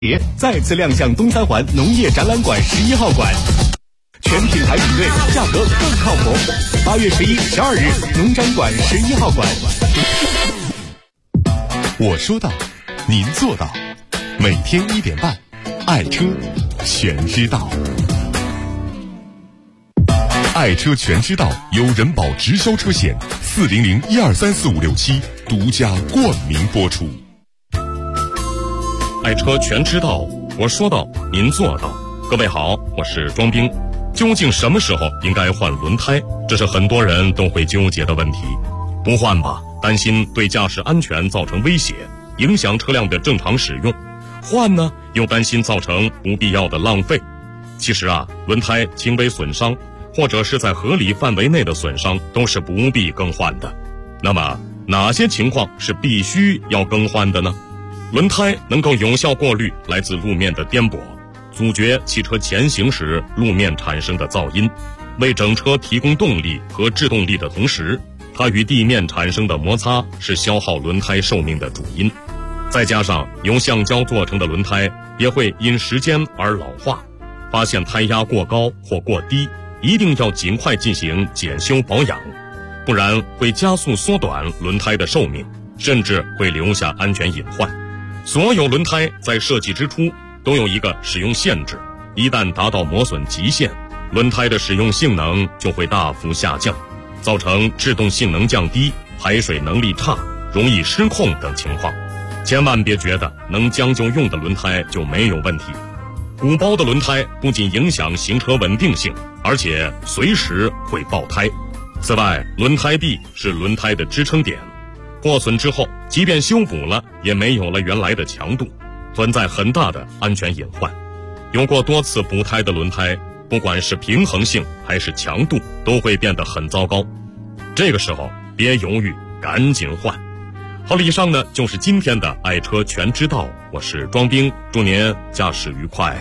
再次亮相东三环农业展览馆11号馆，全品牌比对，价格更靠谱。8月11、12日，农展馆11号馆。 我说到，您做到。每天1点半，爱车全知道。爱车全知道由人保直销车险400-1234567独家冠名播出。 爱车全知道，我说到，您做到。各位好，我是庄兵。究竟什么时候应该换轮胎？这是很多人都会纠结的问题。不换吧，担心对驾驶安全造成威胁，影响车辆的正常使用；换呢，又担心造成不必要的浪费。其实轮胎轻微损伤，或者是在合理范围内的损伤，都是不必更换的。那么，哪些情况是必须要更换的呢？轮胎能够有效过滤来自路面的颠簸，阻绝汽车前行时路面产生的噪音，为整车提供动力和制动力的同时，它与地面产生的摩擦是消耗轮胎寿命的主因。再加上由橡胶做成的轮胎也会因时间而老化，发现胎压过高或过低，一定要尽快进行检修保养，不然会加速缩短轮胎的寿命，甚至会留下安全隐患。所有轮胎在设计之初都有一个使用限制，一旦达到磨损极限，轮胎的使用性能就会大幅下降，造成制动性能降低、排水能力差、容易失控等情况。千万别觉得能将就用的轮胎就没有问题。鼓包的轮胎不仅影响行车稳定性，而且随时会爆胎。此外，轮胎壁是轮胎的支撑点，破损之后即便修补了也没有了原来的强度，存在很大的安全隐患。有过多次补胎的轮胎，不管是平衡性还是强度都会变得很糟糕。这个时候别犹豫，赶紧换。好了，以上呢就是今天的爱车全知道，我是庄兵，祝您驾驶愉快。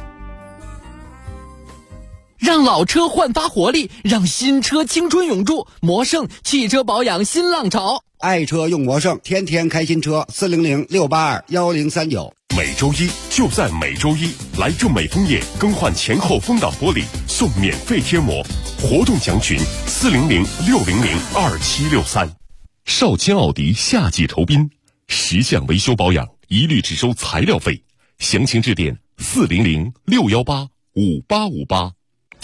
让老车焕发活力，让新车青春永驻。魔胜汽车保养新浪潮， 爱车用魔胜，天天开新车。400-682-1039。 每周一就在每周一，来正美枫叶更换前后风挡玻璃送免费贴膜，活动详询400-600-2763。少卿奥迪夏季酬宾，10项维修保养一律只收材料费，详情致电400-618-5858。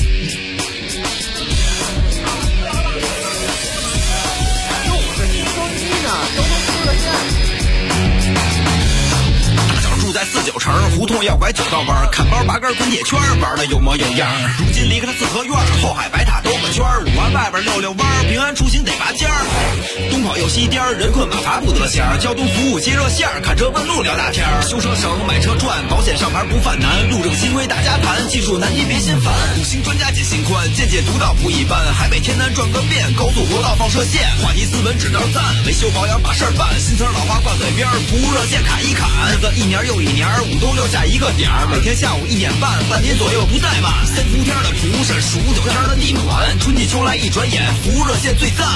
在49城胡同要拐9道弯，看包8根滚铁圈，玩的有模有样。如今离开了四合院，后海白塔兜个圈，5环外边溜溜弯，平安出行得拔尖儿。东跑又西颠，人困马乏不得闲，交通服务接热线，看车问路聊大天，修车省买车赚，保险上牌不犯难，路政新规大家谈，技术难题别心烦。5星专家解心宽，见解独到不一般，海北天南转个遍，高速国道放射线，话题斯文指条赞，维修保养把事儿办，新词老话挂嘴边，服务热线砍一砍，日子一年又一年，5都留下一个点儿，每天下午1点半，半年左右不怠慢。3伏天的蒲是数9天的地暖，春季秋来一转眼，服务热线最赞。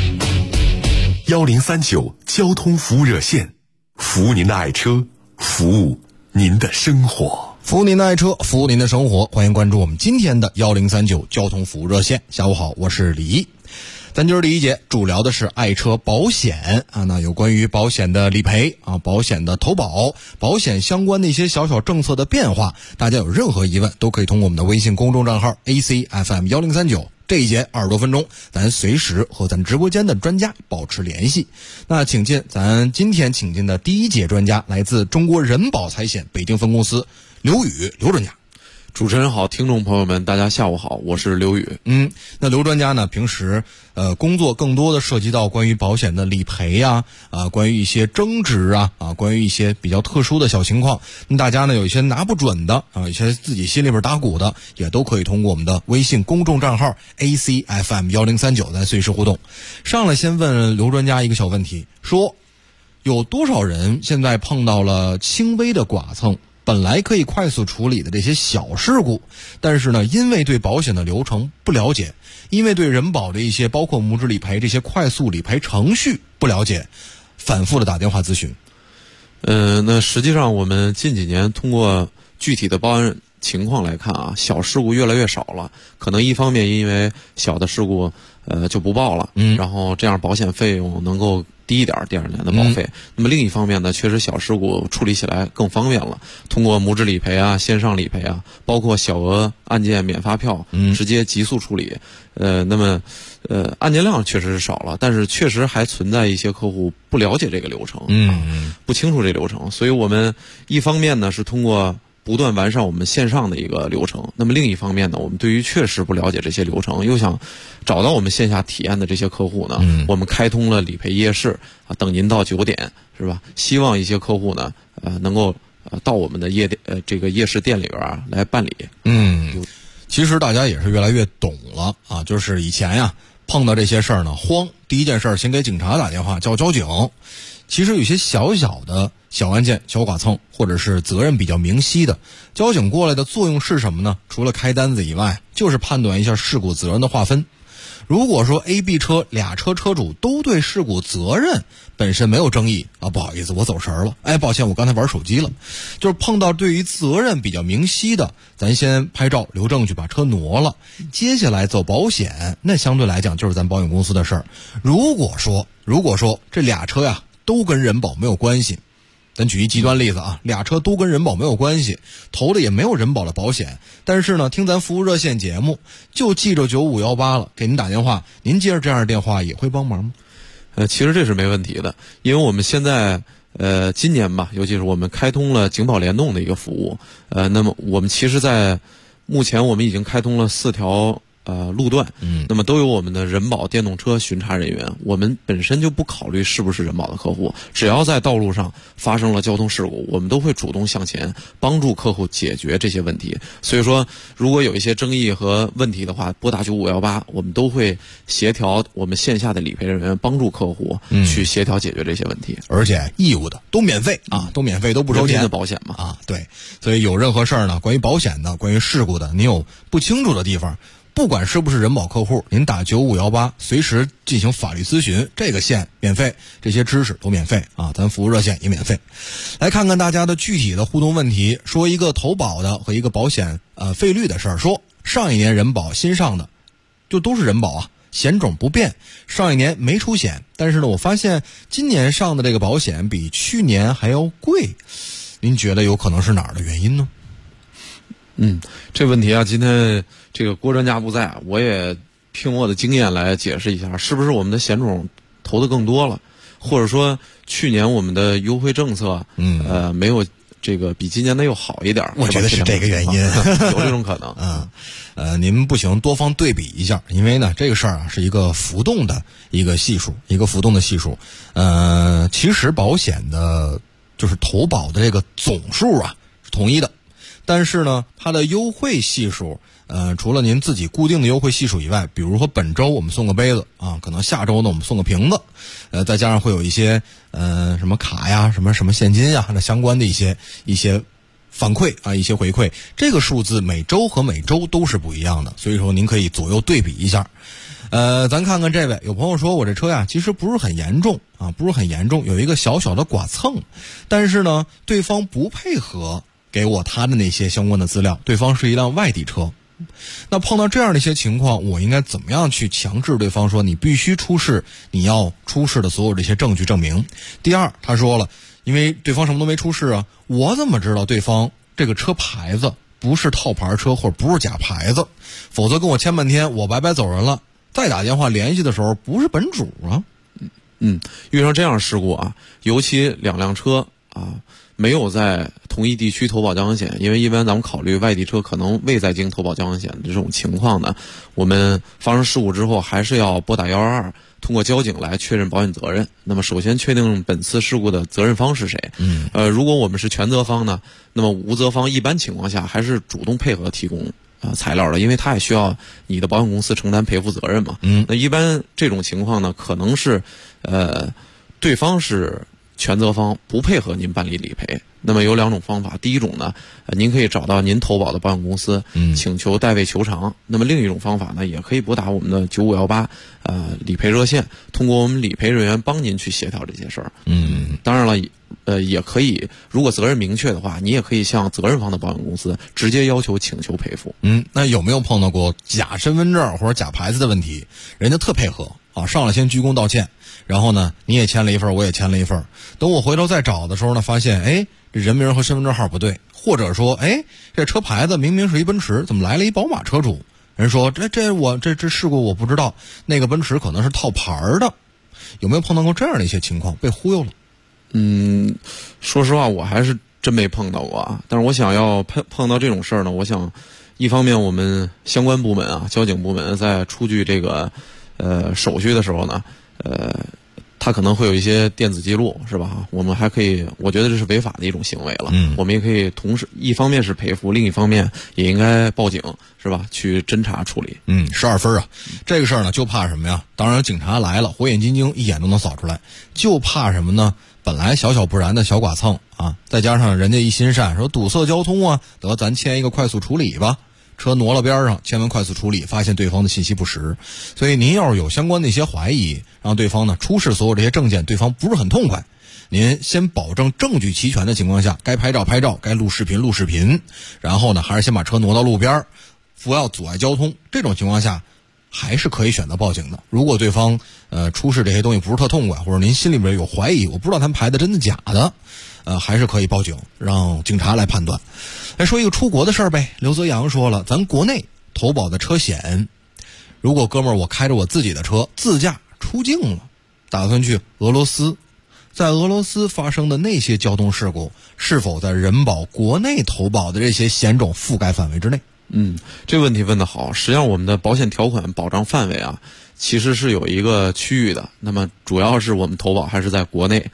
1039交通服务热线，服务您的爱车，服务您的生活。 服务您的爱车，服务您的生活。欢迎关注我们今天的1039交通服务热线。下午好，我是李一。咱今儿第一节主聊的是爱车保险那有关于保险的理赔保险的投保，保险相关的一些小小政策的变化，大家有任何疑问都可以通过我们的微信公众账号 ACFM1039，这一节20多分钟，咱随时和咱直播间的专家保持联系。那咱今天请进的第一节专家来自中国人保财险北京分公司刘宇刘专家。 主持人好，听众朋友们大家下午好，我是刘宇。 那刘专家呢，平时工作更多的涉及到关于保险的理赔关于一些争执关于一些比较特殊的小情况，那大家呢有一些拿不准的一些自己心里边打鼓的，也都可以通过我们的微信公众账号 ACFM1039 来随时互动。上来先问刘专家一个小问题，说有多少人现在碰到了轻微的剐蹭，本来可以快速处理的这些小事故，但是呢，因为对保险的流程不了解，因为对人保的一些包括母职理赔这些快速理赔程序不了解，反复的打电话咨询。 那实际上我们近几年通过具体的报案情况来看啊，小事故越来越少了。可能一方面因为小的事故就不报了，然后这样保险费用能够低一点，第二年的保费。那么另一方面呢，确实小事故处理起来更方便了，通过母子理赔啊、线上理赔啊，包括小额案件免发票，直接急速处理。那么案件量确实是少了，但是确实还存在一些客户不了解这个流程，不清楚这流程。所以我们一方面呢是通过不断完善我们线上的一个流程，那么另一方面呢，我们对于确实不了解这些流程，又想找到我们线下体验的这些客户呢，我们开通了理赔夜市啊，等您到9点，是吧？希望一些客户呢，能够到我们的这个夜市店里边啊来办理。 其实大家也是越来越懂了啊，就是以前呀碰到这些事儿呢，慌，第一件事先给警察打电话叫交警。其实有些小小的小案件、小剐蹭，或者是责任比较明晰的，交警过来的作用是什么呢？除了开单子以外，就是判断一下事故责任的划分。如果说 A、B 车俩车车主都对事故责任本身没有争议啊，不好意思，我走神了，抱歉，我刚才玩手机了。就是碰到对于责任比较明晰的，咱先拍照留证据，把车挪了，接下来走保险，那相对来讲就是咱保险公司的事儿。如果说这俩车呀都跟人保没有关系，咱举一极端例子啊，俩车都跟人保没有关系，投的也没有人保的保险，但是呢，听咱服务热线节目就记着9518了，给您打电话，您接着这样的电话也会帮忙吗？ 其实这是没问题的，因为我们现在今年吧，尤其是我们开通了警保联动的一个服务，那么我们其实在目前我们已经开通了4条路段，那么都有我们的人保电动车巡查人员。我们本身就不考虑是不是人保的客户，只要在道路上发生了交通事故，我们都会主动向前帮助客户解决这些问题。所以说，如果有一些争议和问题的话，拨打9518，我们都会协调我们线下的理赔人员帮助客户去协调解决这些问题， 而且义务的都免费啊，都免费，都不收钱的保险嘛啊，对。所以有任何事儿呢，关于保险的，关于事故的，您有不清楚的地方，不管是不是人保客户，您打9518，随时进行法律咨询，这个线免费，这些知识都免费啊，咱服务热线也免费。来看看大家的具体的互动问题，说一个投保的和一个保险费率的事儿。说上一年人保新上的就都是人保啊，险种不变，上一年没出险，但是呢，我发现今年上的这个保险比去年还要贵，您觉得有可能是哪儿的原因呢？ 这问题啊，今天这个郭专家不在，我也凭我的经验来解释一下，是不是我们的险种投的更多了，或者说去年我们的优惠政策，没有这个比今年的又好一点？ 我觉得是这个原因， 有这种可能。您不行，多方对比一下，因为呢，这个事儿啊是一个浮动的一个系数，其实保险的，就是投保的这个总数啊是统一的。但是呢，它的优惠系数，除了您自己固定的优惠系数以外，比如说本周我们送个杯子啊，可能下周呢我们送个瓶子，再加上会有一些什么卡呀、什么现金呀，那相关的一些反馈啊，一些回馈，这个数字每周和每周都是不一样的，所以说您可以左右对比一下。咱看看这位，有朋友说我这车呀其实不是很严重啊，有一个小小的剐蹭，但是呢对方不配合给我他的那些相关的资料，对方是一辆外地车。那碰到这样的一些情况，我应该怎么样去强制对方说你必须出示你要出示的所有这些证据证明？第二，他说了，因为对方什么都没出示啊，我怎么知道对方这个车牌子不是套牌车或者不是假牌子？否则跟我签半天，我白白走人了，再打电话联系的时候不是本主啊。 遇上这样的事故啊，尤其两辆车啊没有在同一地区投保交强险，因为一般咱们考虑外地车可能未在京投保交强险的这种情况呢，我们发生事故之后还是要拨打122，通过交警来确认保险责任。那么首先确定本次事故的责任方是谁。如果我们是全责方呢，那么无责方一般情况下还是主动配合提供材料的，因为他也需要你的保险公司承担赔付责任嘛。那一般这种情况呢，可能是对方是全责方不配合您办理理赔。那么有2种方法，第一种呢，您可以找到您投保的保险公司，请求代位求偿。那么另一种方法呢，也可以拨打我们的9518理赔热线，通过我们理赔人员帮您去协调这些事儿。当然了，也可以，如果责任明确的话，你也可以向责任方的保险公司直接要求请求赔付。 那有没有碰到过假身份证或者假牌子的问题？人家特配合啊，上来先鞠躬道歉，然后呢，你也签了一份，我也签了一份。等我回头再找的时候呢，发现这人名和身份证号不对，或者说这车牌子明明是一奔驰，怎么来了一宝马车主？人说这事故我不知道，那个奔驰可能是套牌的。有没有碰到过这样的一些情况，被忽悠了？ 说实话，我还是真没碰到过啊。但是我想要碰到这种事儿呢，我想一方面我们相关部门啊，交警部门在出具这个手续的时候呢，它可能会有一些电子记录，是吧？我们还可以，我觉得这是违法的一种行为了。我们也可以同时，一方面是赔付，另一方面也应该报警，是吧？去侦查处理。 12分啊，这个事儿呢，就怕什么呀？当然，警察来了，火眼金睛，一眼都能扫出来。就怕什么呢？本来小小不然的小剐蹭啊，再加上人家一心善，说堵塞交通啊，得咱签一个快速处理吧。车挪了边上，签完快速处理，发现对方的信息不实，所以您要是有相关的一些怀疑，让对方呢出示所有这些证件，对方不是很痛快，您先保证证据齐全的情况下，该拍照拍照，该录视频录视频，然后呢还是先把车挪到路边，不要阻碍交通。这种情况下还是可以选择报警的。如果对方出示这些东西不是特痛快，或者您心里边有怀疑，我不知道他们排的真的假的，还是可以报警，让警察来判断。来说一个出国的事儿呗。刘泽阳说了，咱国内投保的车险，如果哥们儿我开着我自己的车自驾出境了，打算去俄罗斯，在俄罗斯发生的那些交通事故，是否在人保国内投保的这些险种覆盖范围之内？ 这个问题问得好。实际上我们的保险条款保障范围啊，其实是有一个区域的。那么主要是我们投保还是在国内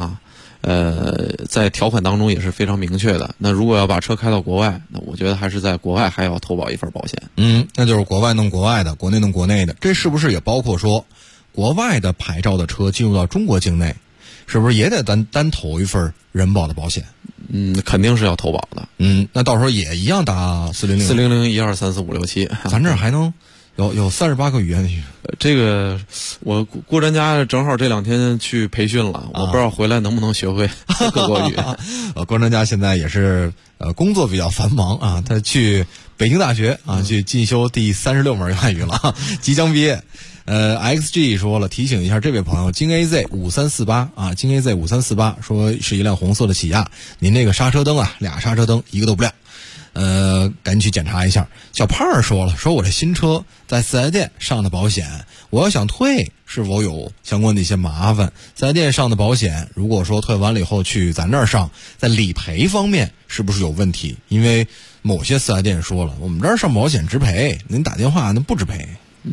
在条款当中也是非常明确的。那如果要把车开到国外，那我觉得还是在国外还要投保一份保险。 那就是国外弄国外的，国内弄国内的。这是不是也包括说，国外的牌照的车进入到中国境内，是不是也得单投一份人保的保险？ 肯定是要投保的。 那到时候也一样打400 40012345677。 咱这儿还能有38个语言。 这个我郭专家正好这2天去培训了，我不知道回来能不能学会各国语。 郭专家现在也是工作比较繁忙啊，他去北京大学啊去进修第36门外语了，即将毕业。XG 说了，提醒一下这位朋友，京 AZ5348啊，京 AZ5348说是一辆红色的起亚，您那个刹车灯啊，2刹车灯一个都不亮。赶紧去检查一下。小胖儿说了，说我这新车在4S店上的保险，我要想退，是否有相关的一些麻烦？4S店上的保险，如果说退完了以后去咱这儿上，在理赔方面是不是有问题？因为某些4S店说了，我们这儿上保险直赔，您打电话那不直赔。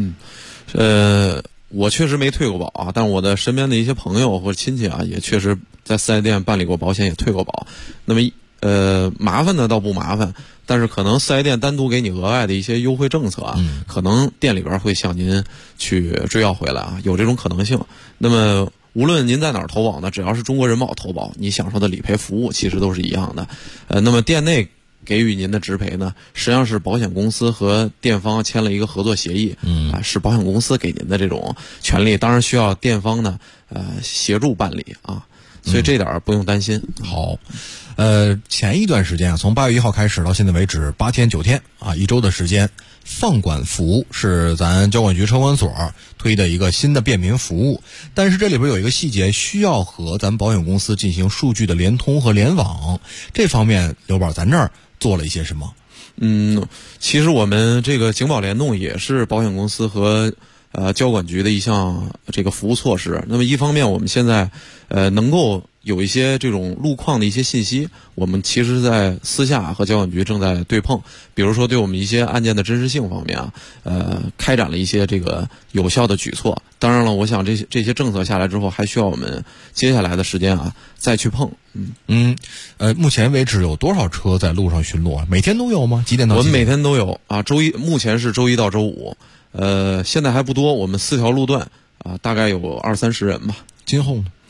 我确实没退过保啊，但我的身边的一些朋友或者亲戚啊，也确实在4S店办理过保险，也退过保。那么麻烦呢倒不麻烦，但是可能4S店单独给你额外的一些优惠政策啊，可能店里边会向您去追要回来啊，有这种可能性。那么无论您在哪儿投保呢，只要是中国人保投保，你享受的理赔服务其实都是一样的。那么店内给予您的直赔呢，实际上是保险公司和店方签了一个合作协议，是保险公司给您的这种权利，当然需要店方呢协助办理啊，所以这点不用担心。 好。前一段时间啊，从8月1号开始到现在为止8天9天啊，1周的时间，放管服是咱交管局车管所推的一个新的便民服务。但是这里边有一个细节，需要和咱保险公司进行数据的联通和联网。这方面刘宝咱这儿做了一些什么？ 其实我们这个警保联动也是保险公司和交管局的一项这个服务措施。那么一方面我们现在能够有一些这种路况的一些信息，我们其实在私下和交管局正在对碰，比如说对我们一些案件的真实性方面啊，开展了一些这个有效的举措。当然了，我想这些政策下来之后，还需要我们接下来的时间啊再去碰。 目前为止有多少车在路上巡逻？每天都有吗？几点到几点？ 我们每天都有啊，目前是周一到周五，现在还不多，我们4条路段啊，大概有20-30人吧。 今后呢？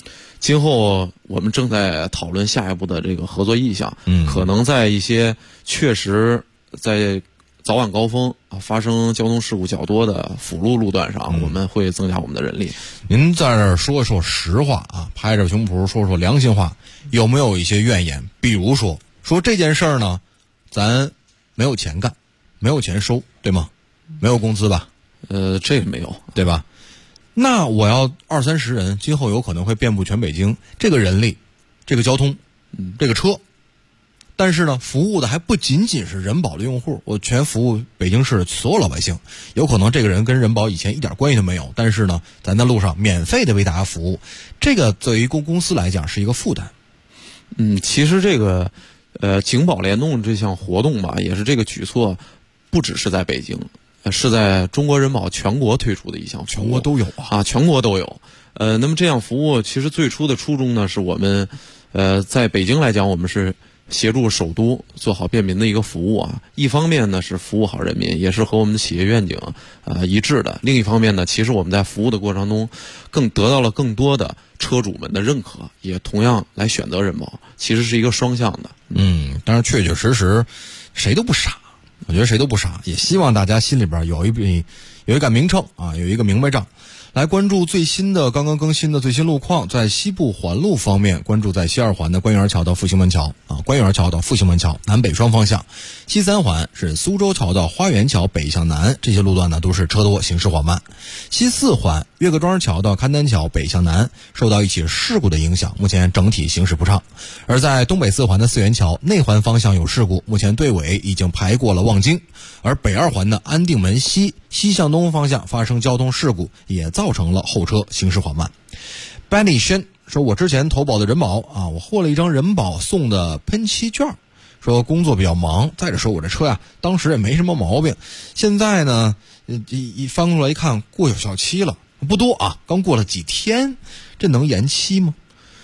今后我们正在讨论下一步的这个合作意向，可能在一些确实在早晚高峰发生交通事故较多的辅路路段上，我们会增加我们的人力。 您在这儿说说实话啊，拍着胸脯说说良心话，有没有一些怨言？比如说这件事儿呢，咱没有钱干，没有钱收，对吗？没有工资吧？ 这个没有， 对吧？那我要20-30人，今后有可能会遍布全北京，这个人力，这个交通，这个车。但是呢，服务的还不仅仅是人保的用户，我全服务北京市所有老百姓。有可能这个人跟人保以前一点关系都没有，但是呢，咱在路上免费的为大家服务，这个对于公司来讲是一个负担。 其实这个警保联动这项活动吧，也是这个举措，不只是在北京，是在中国人保全国推出的一项服务， 全国都有啊，全国都有。那么这样服务其实最初的初衷呢，是我们在北京来讲，我们是协助首都做好便民的一个服务啊。一方面呢是服务好人民，也是和我们的企业愿景一致的。另一方面呢，其实我们在服务的过程中，更得到了更多的车主们的认可，也同样来选择人保，其实是一个双向的。 但是确确实实，谁都不傻，我觉得谁都不傻，也希望大家心里边有一杆明秤啊，有一个明白账。来关注刚刚更新的最新路况，在西部环路方面，关注在西二环的官园桥到复兴门桥官园桥到复兴门桥南北双方向，西三环是苏州桥到花园桥北向南，这些路段呢都是车多，行驶缓慢。西四环岳各庄桥到勘丹桥北向南，受到一起事故的影响，目前整体行驶不畅。而在东北四环的四元桥内环方向有事故，目前队尾已经排过了望京。而北二环的安定门西向东方向发生交通事故，也造成了后车行驶缓慢。Benny Shen 说，我之前投保的人保我获了一张人保送的喷漆券，说工作比较忙，再者说我这车当时也没什么毛病，现在呢一翻过来一看过有效期了，不多刚过了几天，这能延期吗？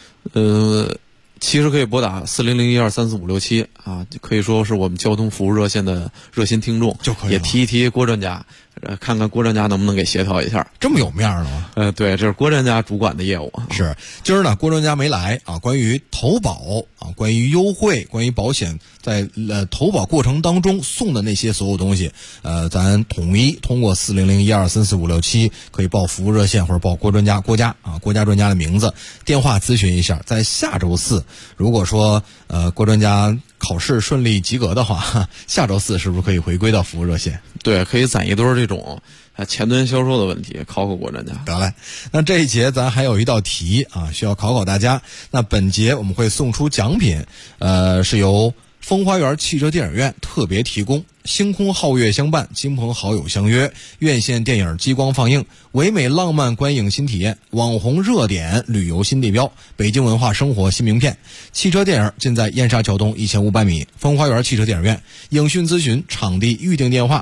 其实可以拨打4001234567可以说是我们交通服务热线的热心听众， 就可以了， 也提一提郭专家，看看郭专家能不能给协调一下。 这么有面儿的吗？ 对，这是郭专家主管的业务。 是，今儿呢郭专家没来关于投保关于优惠，关于保险在投保过程当中送的那些所有东西，咱统一通过4001234567可以报服务热线或者报郭家专家的名字，电话咨询一下。在下周四，如果说郭专家考试顺利及格的话，下周四是不是可以回归到服务热线？ 对，可以攒一堆这种前端销售的问题，考郭专家。 得嘞，那这一节咱还有一道题需要考大家。那本节我们会送出奖品，是由风花园汽车电影院特别提供，星空皓月相伴，亲朋好友相约，院线电影激光放映，唯美浪漫观影新体验，网红热点旅游新地标，北京文化生活新名片。汽车电影尽在燕莎桥东1500米风花园汽车电影院，影讯咨询场地预订电话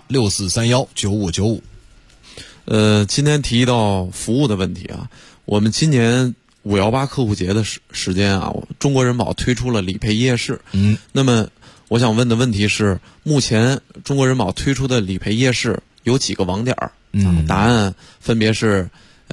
64319595。 今天提到服务的问题我们今年518客户节的时间中国人保推出了理赔夜市。那么我想问的问题是，目前中国人保推出的理赔夜市有几个网点？答案分别是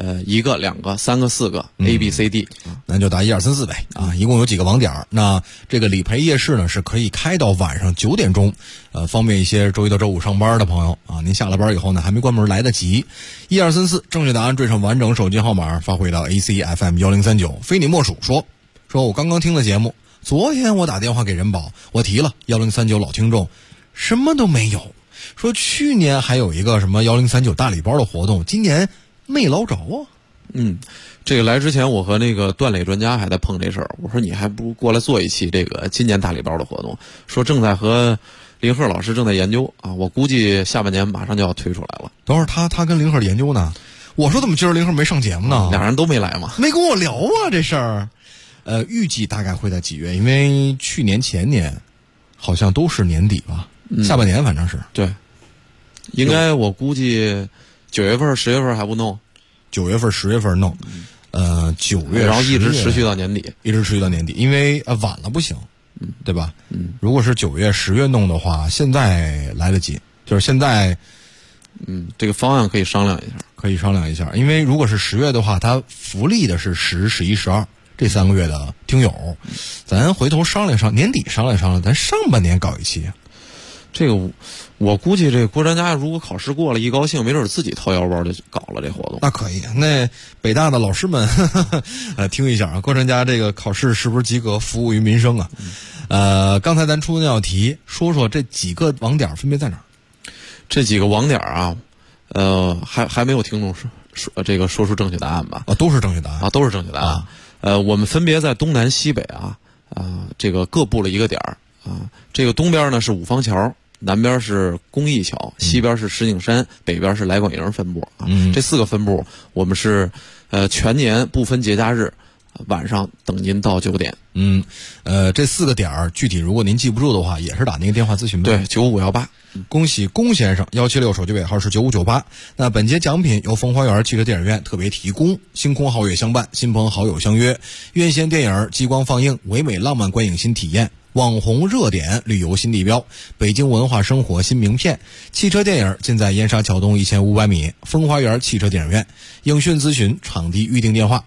1个、2个、3个、4个 A B C D。 那就答1、2、3、4呗一共有几个网点？那这个理赔夜市呢是可以开到晚上9点钟，方便一些周一到周五上班的朋友您下了班以后呢还没关门来得及。1、2、3、4正确答案缀上完整手机号码发回到 ACFM 1039，非你莫属。说我刚刚听的节目，昨天我打电话给人保，我提了1039老听众，什么都没有。说去年还有一个什么1039大礼包的活动，今年没捞着这个来之前我和那个段磊专家还在碰这事儿，我说你还不如过来做一期这个今年大礼包的活动，说正在和林鹤老师正在研究我估计下半年马上就要推出来了。 等会儿他跟林鹤研究呢，我说怎么今儿林鹤没上节目呢？ 俩人都没来嘛， 没跟我聊这事儿。预计大概会在几月？因为去年前年好像都是年底吧，下半年反正是。 对，应该我估计9月份、10月份还不弄 ，9月份、10月份弄，9月， 然后一直持续到年底， 因为晚了不行，对吧？如果是9月、10月弄的话，现在来得及，就是现在， 这个方案可以商量一下， 因为如果是10月的话，它福利的是10、11、12。 这3个月的听友，咱回头商量商量，年底商量商量，咱上半年搞一期。 这个我估计这郭专家如果考试过了，一高兴没准自己掏腰包就搞了这活动。 那可以，那北大的老师们听一下啊，郭专家这个考试是不是及格，服务于民生啊？刚才咱出的那道题，说说这几个网点分别在哪儿？ 这几个网点啊，还没有听众说出正确答案吧？ 都是正确答案啊，都是正确答案。我们分别在东南西北这个各布了一个点儿啊。这个东边呢是五方桥，南边是公益桥，西边是石景山，北边是来广营分部啊。这4个分部我们是全年不分节假日，晚上等您到9点。 这4个点儿具体如果您记不住的话，也是打那个电话咨询吧。 对，95518。 恭喜龚先生176手机尾号是9598。那本节奖品由风花园汽车电影院特别提供，星空皓月相伴，亲朋好友相约，院线电影激光放映，唯美浪漫观影新体验，网红热点旅游新地标，北京文化生活新名片，汽车电影尽在燕莎桥东1500米风花园汽车电影院。影讯咨询场地预订电话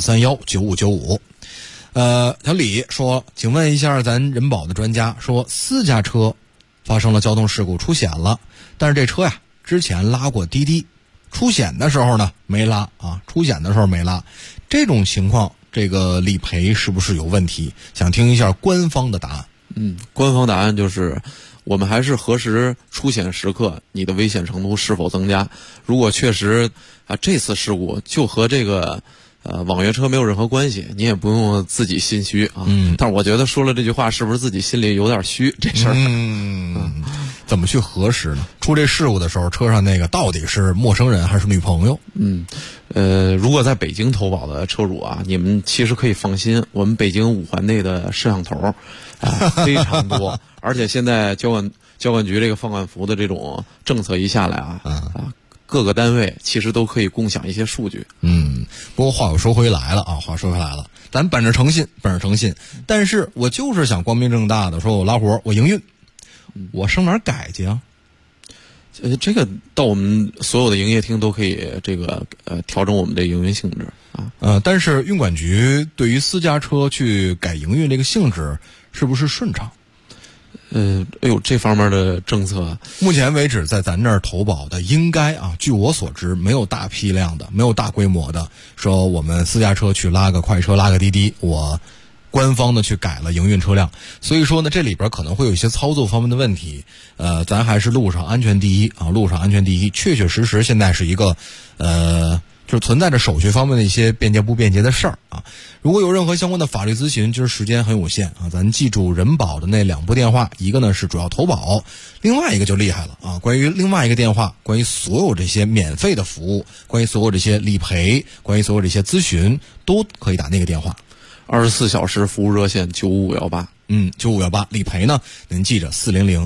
64319595。小李说，请问一下咱人保的专家，说私家车发生了交通事故出险了，但是这车呀之前拉过滴滴，出险的时候呢没拉啊，这种情况这个理赔是不是有问题？想听一下官方的答案。 官方答案就是我们还是核实出险时刻你的危险程度是否增加。如果确实这次事故就和这个网约车没有任何关系，你也不用自己心虚啊。但是我觉得说了这句话，是不是自己心里有点虚？这事儿， 怎么去核实呢？出这事故的时候，车上那个到底是陌生人还是女朋友？ 如果在北京投保的车主啊，你们其实可以放心，我们北京5环内的摄像头非常多，而且现在交管局这个放管服的这种政策一下来各个单位其实都可以共享一些数据。 不过话又说回来了，咱本着诚信，但是我就是想光明正大的说，我拉活，我营运，我上哪儿改去啊？ 这个到我们所有的营业厅都可以调整我们的营运性质啊。 但是运管局对于私家车去改营运这个性质是不是顺畅？ 这方面的政策， 目前为止在咱这儿投保的应该据我所知没有大批量的，没有大规模的说我们私家车去拉个快车拉个滴滴，我官方的去改了营运车辆。所以说呢，这里边可能会有一些操作方面的问题。咱还是路上安全第一啊，确确实实现在是一个就是存在着手续方面的一些便捷不便捷的事儿啊。如果有任何相关的法律咨询，今儿时间很有限啊，咱记住人保的那2部电话，一个呢是主要投保，另外一个就厉害了啊。关于另外一个电话，关于所有这些免费的服务，关于所有这些理赔，关于所有这些咨询，都可以打那个电话。 24小时服务热线95518。 95518理赔呢，您记着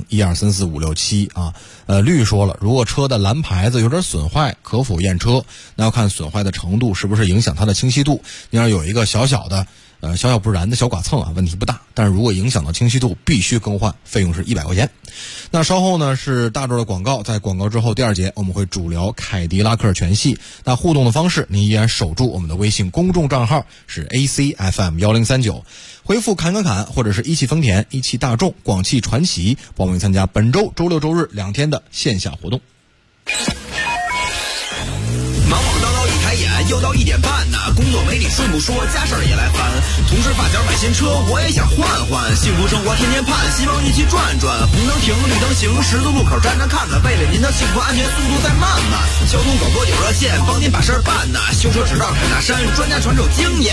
400-1234-567啊。律说了，如果车的蓝牌子有点损坏，可否验车？那要看损坏的程度是不是影响它的清晰度。你要有一个小小不燃的小剐蹭问题不大，但是如果影响到清晰度，必须更换，费用是100块钱。那稍后呢是大周的广告，在广告之后第2节我们会主聊凯迪拉克全系。那互动的方式，您依然守住我们的微信公众账号是 ACFM1039，回复侃或者是一汽丰田、一汽大众、广汽传祺，报名参加本周周六周日2天的线下活动。 忙忙叨叨一抬眼，又到1点半呢，工作没理顺不说，家事儿也来烦。同事发小买新车，我也想换换，幸福生活天天盼，希望一起转转。红灯停，绿灯行，十字路口站站看看，为了您的幸福安全，速度再慢慢。交通广播有热线，帮您把事儿办呢。修车直到砍大山，专家传授经验。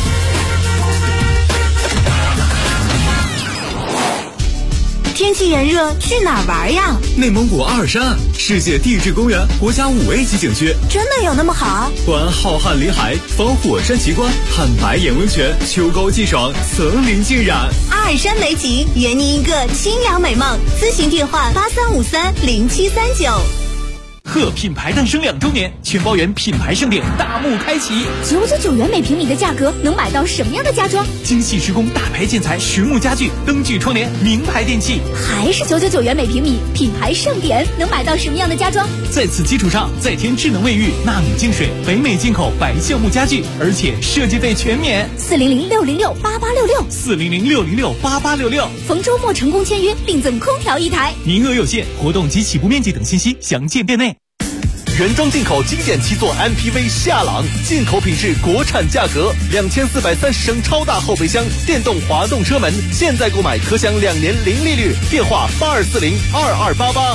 天气炎热，去哪儿玩呀？ 内蒙古阿尔山，世界地质公园国家5A 级景区， 真的有那么好？ 观浩瀚林海，访火山奇观，看白眼温泉，秋高气爽，层林尽染。 阿尔山美景，圆你一个清凉美梦。咨询电话83530739。 贺品牌诞生2周年，全包圆品牌盛典大幕开启。 999元每平米的价格，能买到什么样的家装？ 精细施工、大牌建材、实木家具、灯具窗帘、名牌电器。 还是999元每平米，品牌盛典能买到什么样的家装？ 在此基础上，再添智能卫浴、纳米净水、北美进口白橡木家具，而且设计费全免。 400-606-8866，400-606-8866。逢周末成功签约，另赠空调1台， 名额有限，活动及起步面积等信息详见店内。 原装进口经典7座 MPV 夏朗，进口品质，国产价格，2430升超大后备箱，电动滑动车门，现在购买可享2年零利率，电话82402288。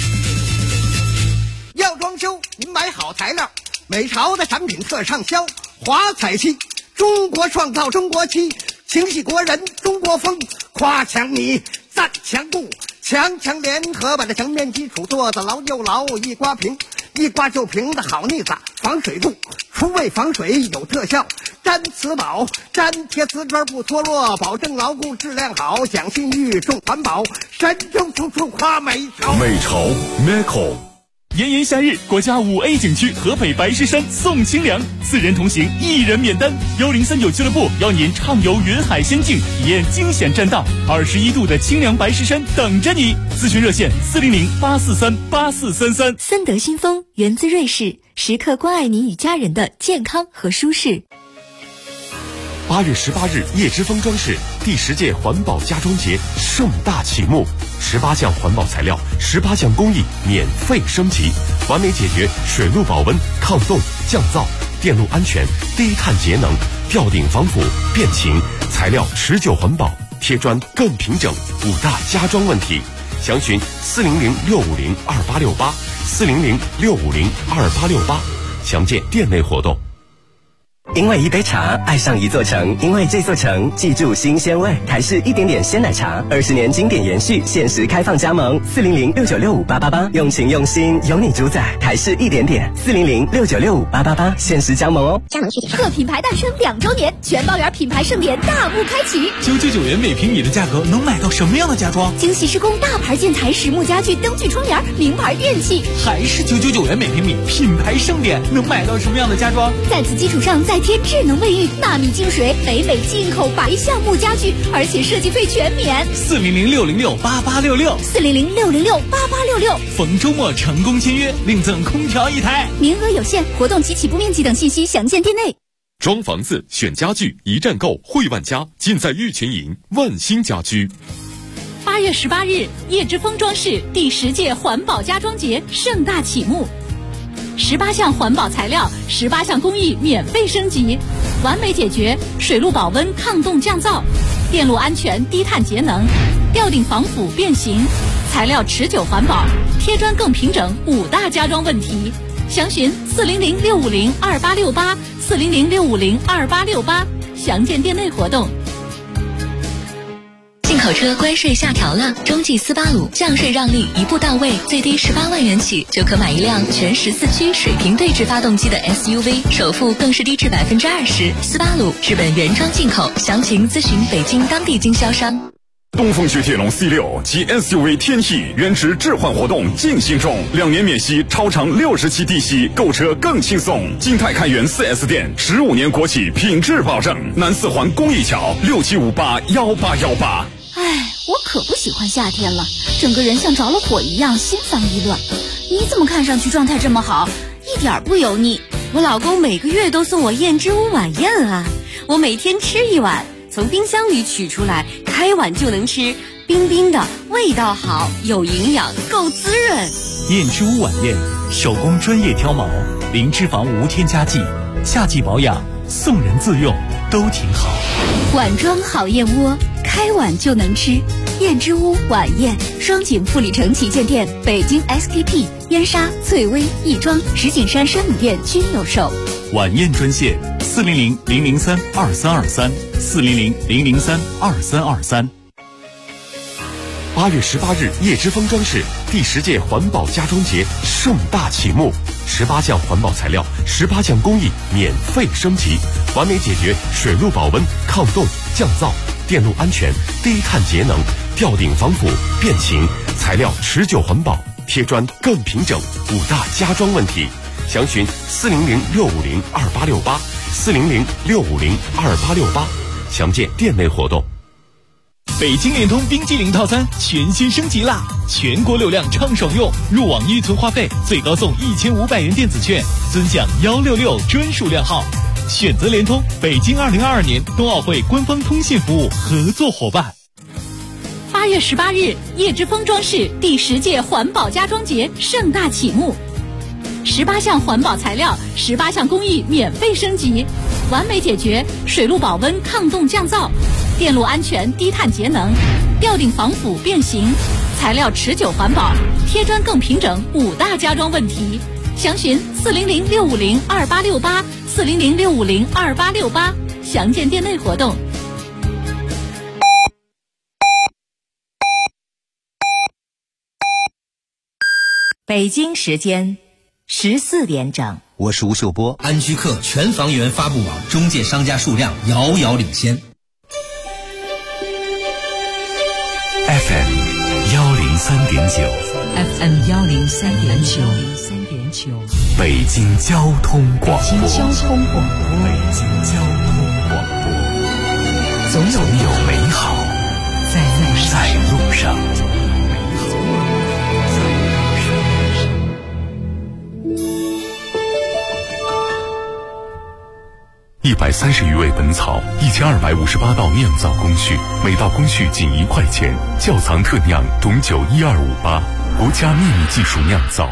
要装修，您买好材料，美潮的产品特畅销，华彩漆，中国创造中国漆，情系国人中国风，夸墙你，赞墙布，墙联合把这墙面基础做得牢又牢，一刮平，一刮就平的好腻子，防水度，除味防水有特效，粘瓷宝，粘贴瓷砖不脱落，保证牢固质量好，讲信誉重环保，神州处处夸美潮。 美潮 Meco。 炎炎夏日，国家5A 景区河北白石山送清凉，4人同行1人免单。1039俱乐部邀您畅游云海仙境，体验惊险栈道，21度的清凉白石山等着你。咨询热线400-843-8433。 森德新风源自瑞士，时刻关爱您与家人的健康和舒适。 8月18日，叶之峰装饰第10届环保家装节盛大启幕，18项环保材料，18项工艺免费升级，完美解决水路保温、抗冻、降噪、电路安全、低碳节能、吊顶防腐、变形，材料持久环保，贴砖更平整，5大家装问题。详询400-650-2868，400-650-2868，详见店内活动。 因为一杯茶爱上一座城，因为这座城记住新鲜味。台式一点点鲜奶茶，20年经典延续，限时开放加盟，400-696-5888，用情用心，由你主宰。台式一点点，400-696-5888，限时加盟哦。 加盟具体贺品牌诞生2周年，全包圆品牌盛典大幕开启。 999元每平米的价格，能买到什么样的家装？ 精细施工、大牌建材、实木家具、灯具窗帘、名牌电器。 还是999元每平米，品牌盛典能买到什么样的家装？ 在此基础上再添智能卫浴、纳米净水、北美进口白橡木家具，而且设计费全免。 400-606-8866，400-606-8866。逢周末成功签约，另赠空调1台， 名额有限，活动及起步面积等信息详见店内。 装房子选家具，一站购汇万家，尽在玉泉营万兴家居。 8月18日，叶之峰装饰第10届环保家装节盛大启幕。18项环保材料，18项工艺免费升级，完美解决水路保温、抗冻降噪、电路安全、低碳节能、吊顶防腐变形，材料持久环保，贴砖更平整，5大家装问题。详询400-650-2868，400-650-2868，详见店内活动。 进口车关税下调了，中际斯巴鲁降税让利一步到位，最低18万元起就可买一辆全14驱水平对置发动机的 SUV， 首付更是低至20%。斯巴鲁日本原装进口，详情咨询北京当地经销商。 东风雪铁龙 C6 及 SUV 天翼原值置换活动进行中，2年免息，超长60期低息，购车更轻松。金泰开元 4S 店，15年国企品质保证。南四环公益桥67581818。 唉，我可不喜欢夏天了，整个人像着了火一样，心烦意乱。你怎么看上去状态这么好，一点不油腻？我老公每个月都送我燕之屋晚宴啊，我每天吃一碗，从冰箱里取出来，开碗就能吃，冰冰的，味道好，有营养，够滋润。 燕之屋晚宴，手工专业挑毛，零脂肪无添加剂，夏季保养，送人自用都挺好。 碗装好燕窝，开碗就能吃。燕之屋晚宴，双井富里城旗舰店、北京 SKP、燕莎、翠微、亦庄、石景山山姆店均有售。 晚宴专线400-003-2323，400-003-2323。 8月18日，叶之峰装饰第10届环保家装节盛大启幕，18项环保材料，18项工艺免费升级，完美解决水路保温、抗冻、降噪、电路安全、低碳节能、吊顶防腐、变形，材料持久环保， 贴砖更平整，5大家装问题。详询400-650-2868，400-650-2868，详见店内活动。 北京联通冰激凌套餐全新升级啦！全国流量畅爽用，入网预存话费最高送1500元电子券，尊享166专属靓号。选择联通，北京2022年冬奥会官方通信服务合作伙伴。 8月18日，叶之峰装饰第10届环保家装节盛大启幕，18项环保材料，18项工艺免费升级，完美解决水路保温抗冻降噪、电路安全低碳节能、吊顶防腐变形、材料持久环保、贴砖更平整5大家装问题。详询400-650-2868，400-650-2868，详见店内活动。 北京时间14点整， 我是吴秀波。安居客全房源发布网中介商家数量遥遥领先。 FM 103.9，FM 103.9， 北京交通广播， 北京交通广播， 总有美好在路上。130余味本草，1258道酿造工序，每道工序仅1块钱。窖藏特酿董酒12588，国家秘密技术酿造。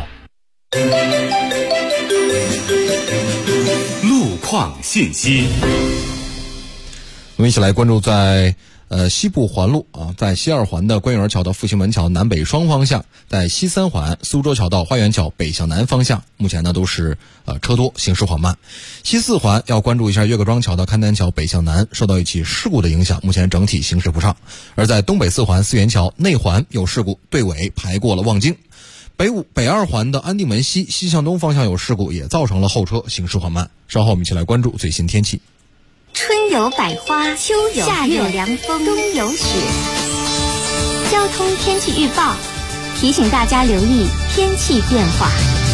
路况信息， 我们一起来关注在西部环路啊，在西2环的关园桥到复兴门桥南北双方向，在西3环苏州桥到花园桥北向南方向，目前呢都是车多，行驶缓慢。西4环要关注一下岳各庄桥到勘南桥北向南，受到一起事故的影响，目前整体行驶不畅。而在东北4环四元桥内环有事故，队尾排过了望京。北2环的安定门西向东方向有事故，也造成了后车行驶缓慢。稍后我们一起来关注最新天气。 春有百花，秋有夏有凉风，冬有雪。交通天气预报提醒大家留意天气变化。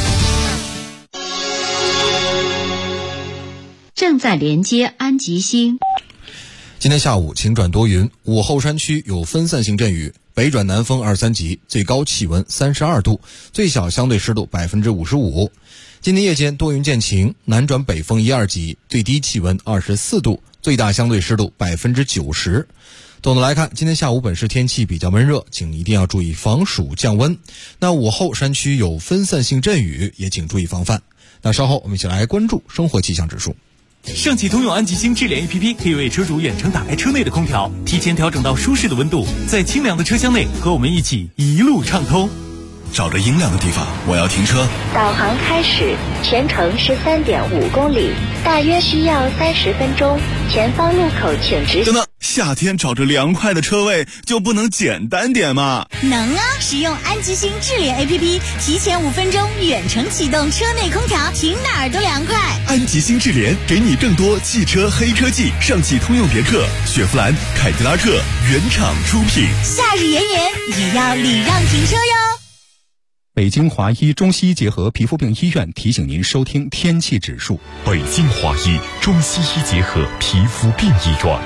正在连接安吉星。 今天下午晴转多云，午后山区有分散性阵雨，北转南风2、3级，最高气温32度，最小相对湿度55%。今天夜间多云见晴，南转北风1、2级，最低气温24度，最大相对湿度90%。总的来看，今天下午本市天气比较闷热，请一定要注意防暑降温。那午后山区有分散性阵雨，也请注意防范。那稍后我们一起来关注生活气象指数。 上汽通用安吉星智联 APP 可以为车主远程打开车内的空调，提前调整到舒适的温度，在清凉的车厢内和我们一起一路畅通。 找着阴凉的地方，我要停车。 导航开始，全程13.5公里，大约需要30分钟。前方路口请直行。 等等，夏天找着凉快的车位就不能简单点吗？ 能啊！使用安吉星智联 APP， 提前5分钟远程启动车内空调，停哪儿都凉快。 安吉星智联给你更多汽车黑科技，上汽通用别克、雪佛兰、凯迪拉克原厂出品。 夏日炎炎，也要礼让停车哟。 北京华医中西医结合皮肤病医院提醒您收听天气指数。 北京华医中西医结合皮肤病医院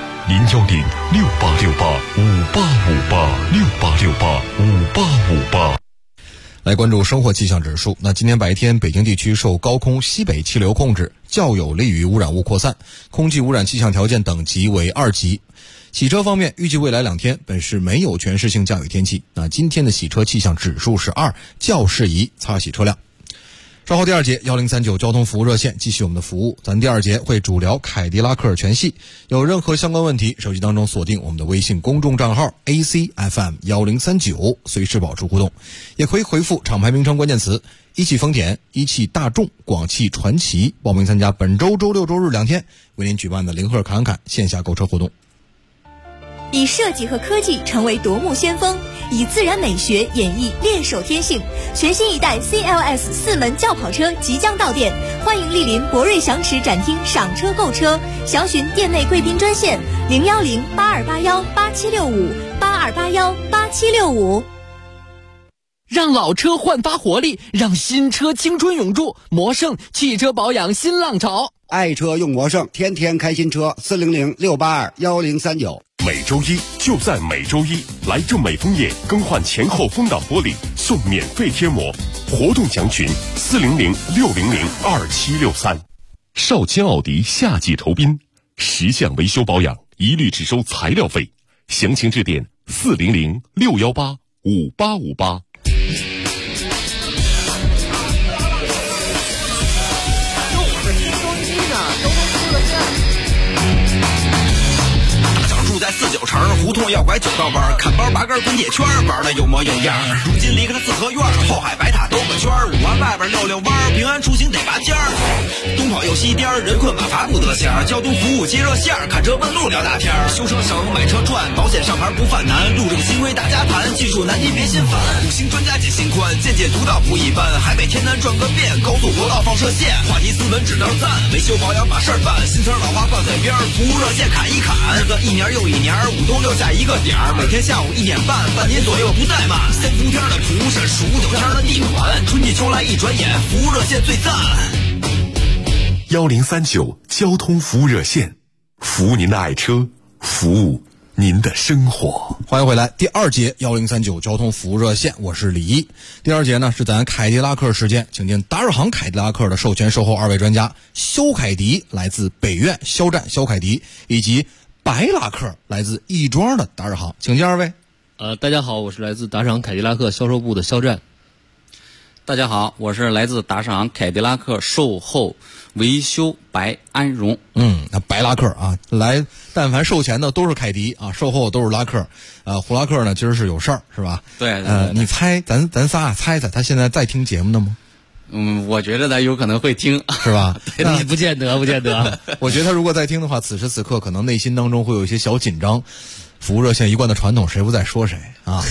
，010-6868-5858，6868-5858。 来关注生活气象指数。那今天白天北京地区受高空西北气流控制，较有利于污染物扩散，空气污染气象条件等级为2级。洗车方面，预计未来2天本市没有全市性降雨天气。那今天的洗车气象指数是2，较适宜擦洗车辆。稍后第2节1039交通服务热线继续我们的服务，咱第2节会主聊凯迪拉克全系。有任何相关问题，手机当中锁定我们的微信公众账号 ACFM1039，随时保持互动。也可以回复厂牌名称关键词一汽丰田、一汽大众、广汽传祺，报名参加本周周六周日2天为您举办的零赫侃侃线下购车活动。 以设计和科技成为夺目先锋，以自然美学演绎猎手天性。全新一代 CLS 4门轿跑车即将到店，欢迎莅临博瑞祥驰展厅赏车购车，详询店内贵宾专线010-8281-8765，8281-8765。 让老车焕发活力，让新车青春永驻。魔胜汽车保养新浪潮， 爱车用魔胜，天天开新车。400-682-1039。 每周一就在每周一，来正美枫叶更换前后风挡玻璃送免费贴膜，活动详询400-600-2763。 少卿奥迪夏季酬宾，10项维修保养一律只收材料费，详情致电400-618-5858。 在49城胡同要拐9道弯，看包拔根滚铁圈，玩的有模有样。如今离开了四合院，后海白塔兜个圈，5环外边溜弯，平安出行得拔尖儿。东跑右西颠，人困马乏不得闲。交通服务接热线，看车问路聊大天。修车省买车赚，保险上牌不犯难。路政新规大家谈，技术难题别心烦。5星专家解心宽，见解独到不一般。海北天南转个遍，高速国道放射线。话题斯文只当赞，维修保养把事儿办。新词老话放嘴边，服务热线砍一砍。日子一年又一年，5东6下一个点儿，每天下午1点半，半年左右不怠慢。3伏天的厨师，数9天的地环，春季秋来一转眼，服务热线最赞。 1039交通服务热线，服务您的爱车，服务您的生活。 欢迎回来，第2节1039交通服务热线，我是李一。第2节呢是咱凯迪拉克事件，请进达尔行凯迪拉克的授权售后2位专家肖凯迪，来自北苑肖战肖凯迪，以及白拉克来自亦庄的达尔行，请进2位。 大家好，我是来自达尔行凯迪拉克销售部的肖战。 大家好，我是来自达尔行凯迪拉克售后维修白安荣。 那白拉克啊，来但凡售前的都是凯迪啊，售后都是拉克。胡拉克呢今儿是有事儿是吧？ 对。 你猜咱仨猜猜他现在在听节目呢吗？ 我觉得他有可能会听， 是吧？ 你不见得。 我觉得他如果在听的话，此时此刻可能内心当中会有一些小紧张。服务热线一贯的传统，谁不在说谁啊？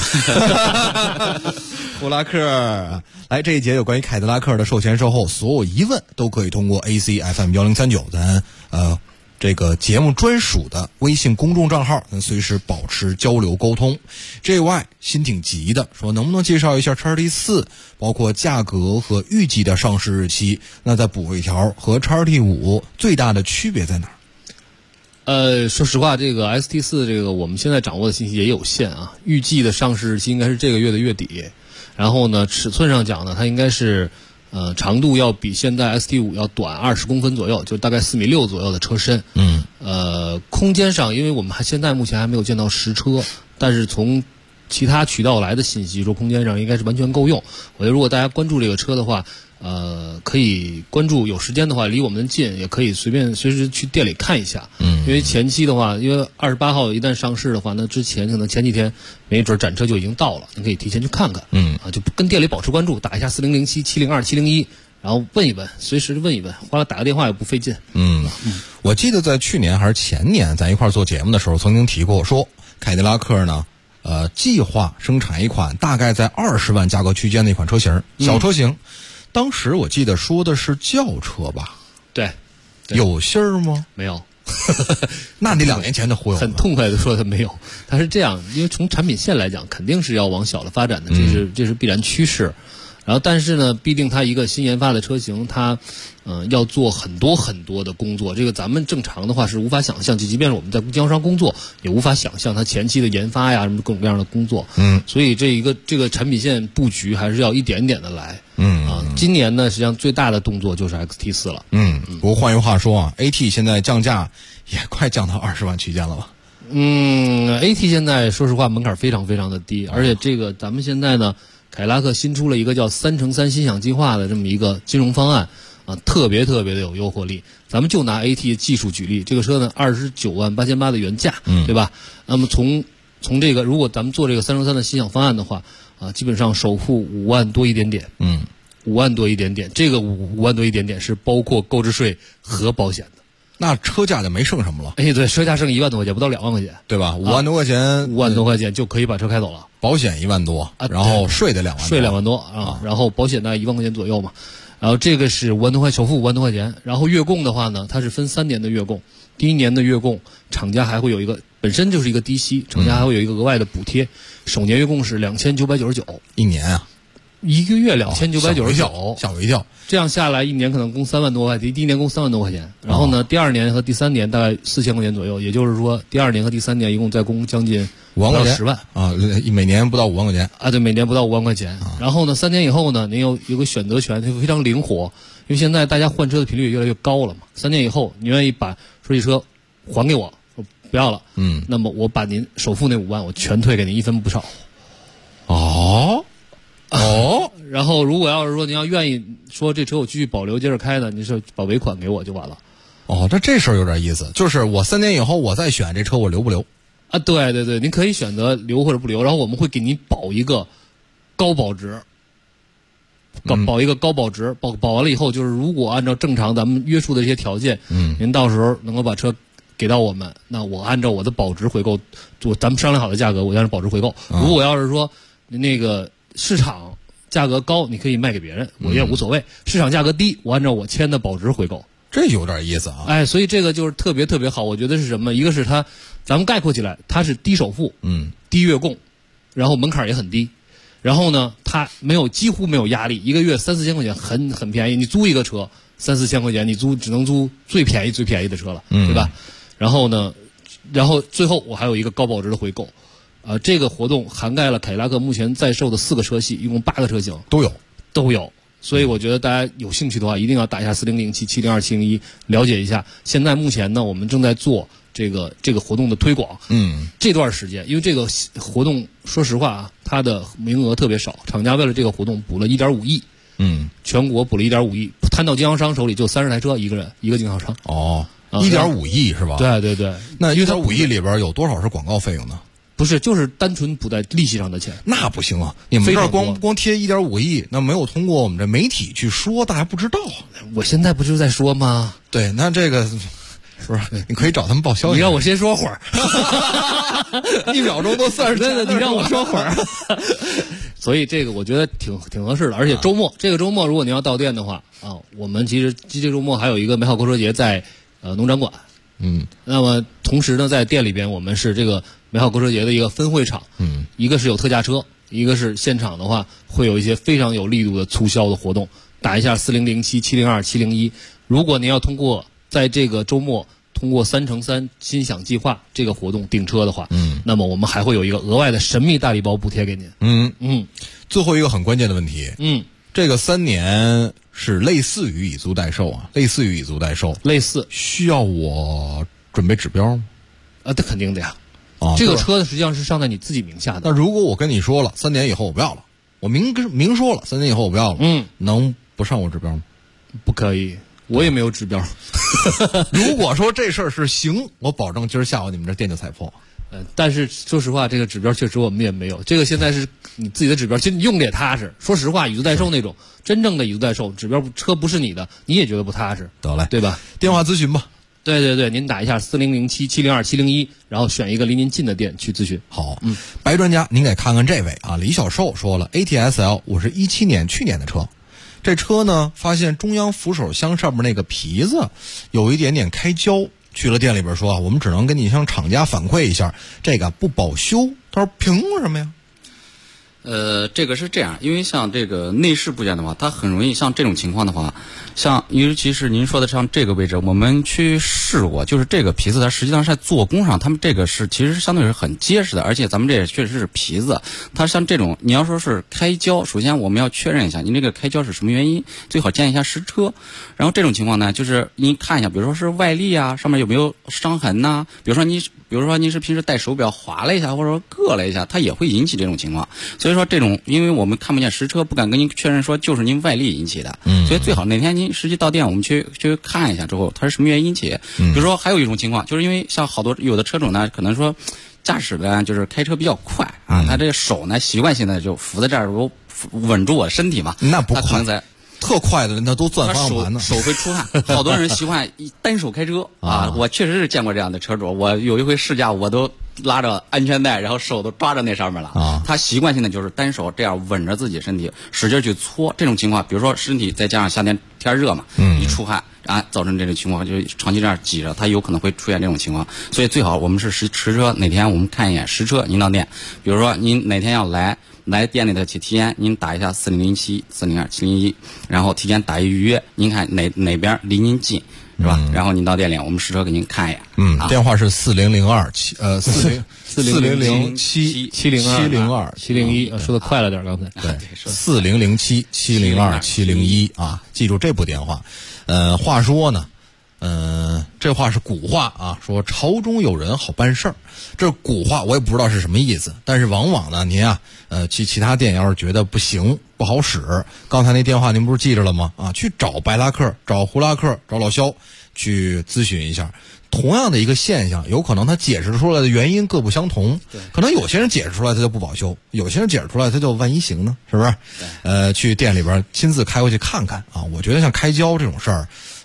胡拉克，来这一节有关于凯迪拉克的售前售后，所有疑问都可以通过 ACFM 1039咱这个节目专属的微信公众账号，能随时保持交流沟通。这外心挺急的，说能不能介绍一下 XT4， 包括价格和预计的上市日期？那再补一条，和 XT5 最大的区别在哪儿？ 说实话，这个 ST4 这个我们现在掌握的信息也有限啊，预计的上市日期应该是这个月的月底。然后呢，尺寸上讲呢，它应该是长度要比现在 ST5 要短20公分左右，就大概4.6米左右的车身。空间上，因为我们现在目前还没有见到实车，但是从其他渠道来的信息说空间上应该是完全够用。我觉得如果大家关注这个车的话，可以关注，有时间的话离我们近也可以随时去店里看一下。因为前期的话，因为28号一旦上市的话，那之前可能前几天没准展车就已经到了，你可以提前去看看。就跟店里保持关注，打一下4007-702-701，然后问一问，随时问一问，花了打个电话也不费劲。 我记得在去年还是前年咱一块做节目的时候曾经提过，说凯迪拉克呢计划生产一款大概在20万价格区间的一款车型，小车型。当时我记得说的是轿车吧？ 对。 有信儿吗？ 没有。 那你2年前的忽悠很痛快的说他没有。它是这样，因为从产品线来讲肯定是要往小了发展的，这是必然趋势。然后但是呢，必定它一个新研发的车型，它要做很多很多的工作，这个咱们正常的话是无法想象，即便是我们在经销商工作也无法想象它前期的研发呀什么各种各样的工作。所以这个产品线布局还是要一点点的来。今年呢实际上最大的动作就是 XT4 了。 不过换句话说啊， AT 现在降价也快降到20万区间了吧 ？AT 现在说实话门槛非常非常的低，而且这个咱们现在呢凯迪拉克新出了一个叫3乘3心想计划的这么一个金融方案啊，特别的有诱惑力。咱们就拿 AT 技术举例，这个车呢29万8800的原价，对吧？那么从这个如果咱们做这个3乘3的心想方案的话基本上首付5万多一点点，5万多一点点，这个5万多一点点是包括购置税和保险的。 那车价就没剩什么了。 对，车价剩1万多块钱，不到2万块钱， 对吧？5万多块钱 ，5万多块钱就可以把车开走了。 保险1万多然后税得2万多， 税2万多啊，然后保险大概1万块钱左右嘛。然后这个是5万多块，首付5万多块钱。然后月供的话呢，它是分3年的月供，第1年的月供，厂家还会有一个本身就是一个低息，厂家还会有一个额外的补贴，首年月供是2999， 一年啊。 1个月2999， 吓我一跳。 这样下来，一年可能供3万多块钱，第一年供3万多块钱，然后呢，第2年和第3年大概4000块钱左右，也就是说，第2年和第3年一共再供将近 5万块钱 10万啊，每年不到5万块钱啊，对，每年不到5万块钱。然后呢，3年以后呢，您有个选择权，就非常灵活，因为现在大家换车的频率也越来越高了嘛。3年以后，你愿意把说这车还给我，说不要了，那么我把您首付那5万我全退给您，一分不少。然后如果要是说您要愿意说这车我继续保留接着开呢，您是把尾款给我就完了。 这事儿有点意思，就是我3年以后我再选这车我留不留啊？对对对，您可以选择留或者不留，然后我们会给您保一个高保值，保一个高保值，保完了以后，就是如果按照正常咱们约束的这些条件，您到时候能够把车给到我们，那我按照我的保值回购，咱们商量好的价格，我按照保值回购。如果要是说那个市场价格高，你可以卖给别人，我也无所谓。市场价格低，我按照我签的保值回购。 这有点意思啊！ 哎，所以这个就是特别特别好。我觉得是什么？一个是它，咱们概括起来，它是低首付，低月供，然后门槛也很低，然后呢，它几乎没有压力，1个月3-4千块钱很便宜。你租一个车3-4千块钱，你只能租最便宜的车了，对吧？然后呢，最后我还有一个高保值的回购。这个活动涵盖了凯迪拉克目前在售的4个车系，一共8个车型都有。 所以我觉得大家有兴趣的话，一定要打一下4007-702-701，了解一下。现在目前呢，我们正在做这个活动的推广。这段时间，因为这个活动说实话啊，它的名额特别少，厂家为了这个活动补了1.5亿。全国补了1.5亿，摊到经销商手里就30台车，一个人一个经销商。 1.5亿是吧？ 对对对。 那1.5亿里边有多少是广告费用呢？ 不是，就是单纯补在利息上的钱。 那不行啊！你们这儿光贴1.5亿，那没有通过我们这媒体去说，大家不知道。 我现在不是在说吗？ 对，那这个不是你可以找他们报销。 你让我先说会儿 ，1秒钟都算是真的。你让我说会儿，所以这个我觉得挺合适的。而且这个周末如果您要到店的话啊，我们其实这周末还有一个美好购车节在农展馆。那么同时呢，在店里边我们是这个美好购车节的一个分会场。一个是有特价车，一个是现场的话会有一些非常有力度的促销的活动。打一下4007-702-701。如果您要通过在这个周末通过3乘3心享计划这个活动订车的话，那么我们还会有一个额外的神秘大礼包补贴给您。 最后一个很关键的问题，这个3年是类似于以租代售啊，类似需要我准备指标吗？ 这肯定的呀。这个车实际上是上在你自己名下的。 那如果我跟你说了3年以后我不要了，我明说了3年以后我不要了，能不上我指标吗？ 不可以，我也没有指标。 如果说这事儿是行，我保证今儿下午你们这店就踩破。 但是说实话，这个指标确实我们也没有。这个现在是你自己的指标，其实你用的也踏实。说实话，以租代售那种真正的以租代售，指标车不是你的，你也觉得不踏实。 得嘞， 对吧？ 电话咨询吧。 对对对，您打一下4007-702-701，然后选一个离您近的店去咨询。 好，白专家，您给看看这位啊，李小寿说了 ，ATS-L 我是17年去年的车，这车呢发现中央扶手箱上面那个皮子有一点点开胶。去了店里边说啊，我们只能跟你向厂家反馈一下，这个不保修。他说凭什么呀？ 这个是这样，因为像这个内饰部件的话，它很容易像这种情况的话，像尤其是您说的像这个位置，我们去试过，就是这个皮子它实际上是在做工上，他们这个是其实相对是很结实的，而且咱们这也确实是皮子。它像这种你要说是开胶，首先我们要确认一下您这个开胶是什么原因，最好见一下实车。然后这种情况呢，就是您看一下，比如说是外力啊，上面有没有伤痕呐、比如说您是平时戴手表划了一下，或者说硌了一下，它也会引起这种情况。所以说这种，因为我们看不见实车，不敢跟您确认说就是您外力引起的，所以最好哪天您实际到店，我们去看一下之后，它是什么原因引起。比如说还有一种情况，就是因为像有的车种呢，可能说驾驶的就是开车比较快啊，他这个手呢习惯性的就扶在这儿，我稳住我身体嘛， 那不快，他可能在。 特快的人他都攥方向盘呢， 手会出汗。好多人习惯单手开车啊，我确实是见过这样的车主。我有一回试驾，我都拉着安全带，然后手都抓着那上面了啊。他习惯性的就是单手这样稳着自己身体，使劲去搓。这种情况，比如说身体再加上夏天天热嘛，一出汗啊，造成这种情况，就长期这样挤着，它有可能会出现这种情况。所以最好我们是实车，哪天我们看一眼实车，您到店，比如说您哪天要来。 来店里头去体验，您打一下4007-402-701，然后提前打一预约，您看哪边离您近。是吧？然后您到店里，我们实车给您看一眼。 电话是4007-702-701， 说的快了点，刚才对4007-702-701啊，记住这部电话。话说呢，这话是古话啊，说朝中有人好办事儿，这古话我也不知道是什么意思，但是往往呢，您啊，去其他店要是觉得不行不好使，刚才那电话您不是记着了吗？啊，去找白拉克、找胡拉克、找老肖去咨询一下。同样的一个现象，有可能他解释出来的原因各不相同。对，可能有些人解释出来他就不保修，有些人解释出来他就万一行呢，是不是？去店里边亲自开过去看看啊。我觉得像开胶这种事儿，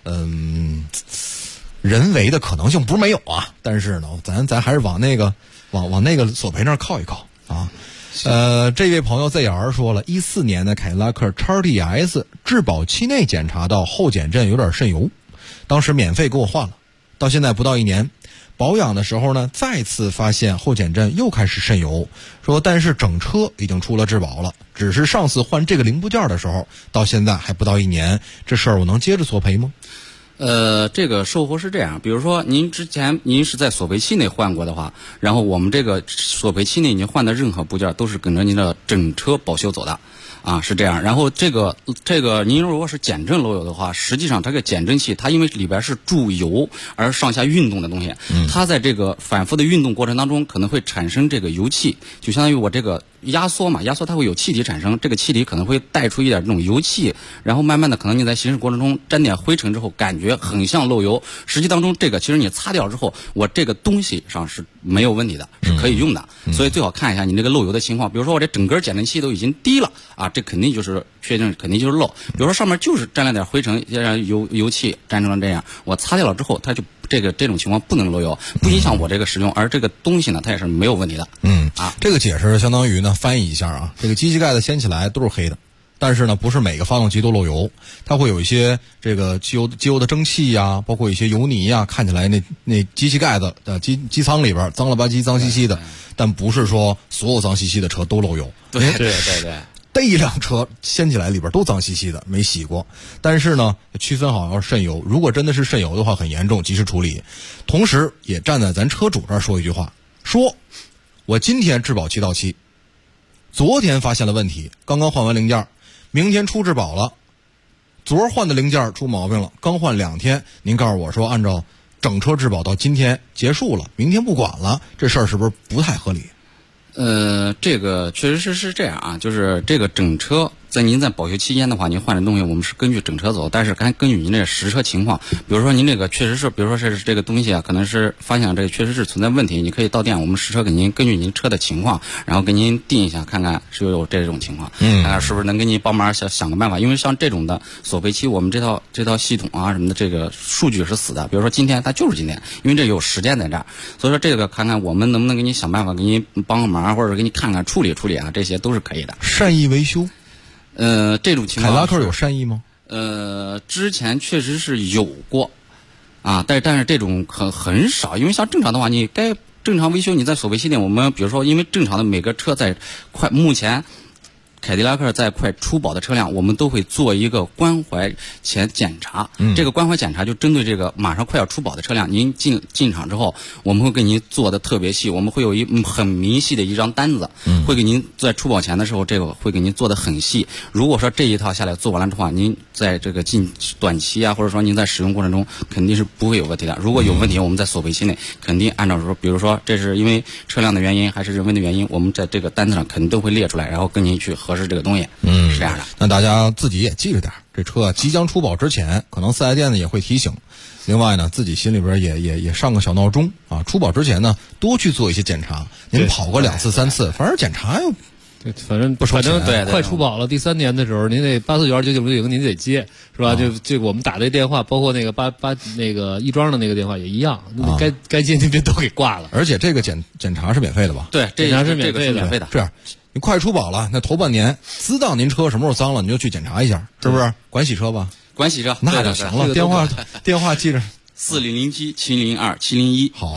人为的可能性不是没有啊，但是呢，咱还是往那个索赔那儿靠一靠啊。这位朋友 ZR 说了，14年的凯迪拉克 XDS 质保期内检查到后减震有点渗油，当时免费给我换了，到现在不到1年，保养的时候呢，再次发现后减震又开始渗油，说但是整车已经出了质保了，只是上次换这个零部件的时候，到现在还不到1年，这事儿我能接着索赔吗？ 这个售后是这样，比如说您之前您是在索赔期内换过的话，然后我们这个索赔期内您换的任何部件都是跟着您的整车保修走的。啊，是这样。然后这个您如果是减震漏油的话，实际上这个减震器它因为里边是注油而上下运动的东西，它在这个反复的运动过程当中可能会产生这个油气，就相当于我这个压缩嘛，压缩它会有气体产生，这个气体可能会带出一点这种油气，然后慢慢的可能你在行驶过程中沾点灰尘之后，感觉很像漏油，实际当中这个其实你擦掉之后，我这个东西上是没有问题的，是可以用的。所以最好看一下你这个漏油的情况，比如说我这整根减震器都已经低了啊，这肯定就是确定肯定就是漏。比如说上面就是沾了点灰尘，油气沾成了这样，我擦掉了之后，它就这种情况不能漏油，不影响我这个使用，而这个东西呢，它也是没有问题的。 这个解释相当于呢翻译一下啊，这个机器盖子掀起来都是黑的，但是呢不是每个发动机都漏油，它会有一些这个机油的蒸汽呀，包括一些油泥呀，看起来那机器盖子的机舱里边脏了吧唧脏兮兮的，但不是说所有脏兮兮的车都漏油。 对。 这一辆车掀起来里边都脏兮兮的，没洗过。但是呢，区分好要渗油，如果真的是渗油的话，很严重，及时处理。同时也站在咱车主这儿说一句话，说我今天质保期到期，昨天发现了问题，刚刚换完零件，明天出质保了，昨儿换的零件出毛病了，刚换2天，您告诉我说按照整车质保到今天结束了，明天不管了，这事儿是不是不太合理？ 这个确实是这样啊，就是这个整车在您在保修期间的话，您换的东西我们是根据整车走，但是根据您这个实车情况，比如说您这个确实是，比如说是这个东西啊，可能是发现这个确实是存在问题，你可以到店我们实车给您根据您车的情况，然后给您定一下，看看是不是有这种情况，看看是不是能给你帮忙想个办法，因为像这种的索赔期，我们这套系统啊什么的，这个数据是死的，比如说今天它就是今天，因为这有时间在这儿，所以说这个看看我们能不能给你想办法，给你帮个忙，或者给你看看处理啊，这些都是可以的。 善意维修。 这种情况， 凯拉克有善意吗？ 之前确实是有过，啊，但是这种很少，因为像正常的话，你该正常维修，你在索赔期内，我们比如说，因为正常的每个车在目前凯迪拉克在快出保的车辆，我们都会做一个关怀前检查。这个关怀检查就针对这个马上快要出保的车辆，您进场之后，我们会给您做的特别细，我们会有很明细的一张单子，会给您在出保前的时候，这个会给您做的很细。如果说这一套下来做完了的话，您在这个短期啊，或者说您在使用过程中肯定是不会有问题的。如果有问题，我们在索赔期内肯定按照说，比如说这是因为车辆的原因还是人为的原因，我们在这个单子上肯定都会列出来，然后跟您去核实这个东西。是这样的。 那大家自己也记着点，这车即将出保之前，可能4S店呢也会提醒。另外呢，自己心里边也上个小闹钟啊，出保之前呢，多去做一些检查。您跑过2次3次，反正检查又反正对，快出保了，第3年的时候，您得84929990您得接，是吧？就我们打这电话，包括那个那个亦庄的那个电话也一样，该接您别都给挂了。 而且这个检查是免费的吧？ 对， 检查是免费的。 这样，你快出保了，那头半年知道您车什么时候脏了，你就去检查一下，是不是？管洗车吧？ 管洗车， 那就行了。电话记着 4007-702-701。 好啊。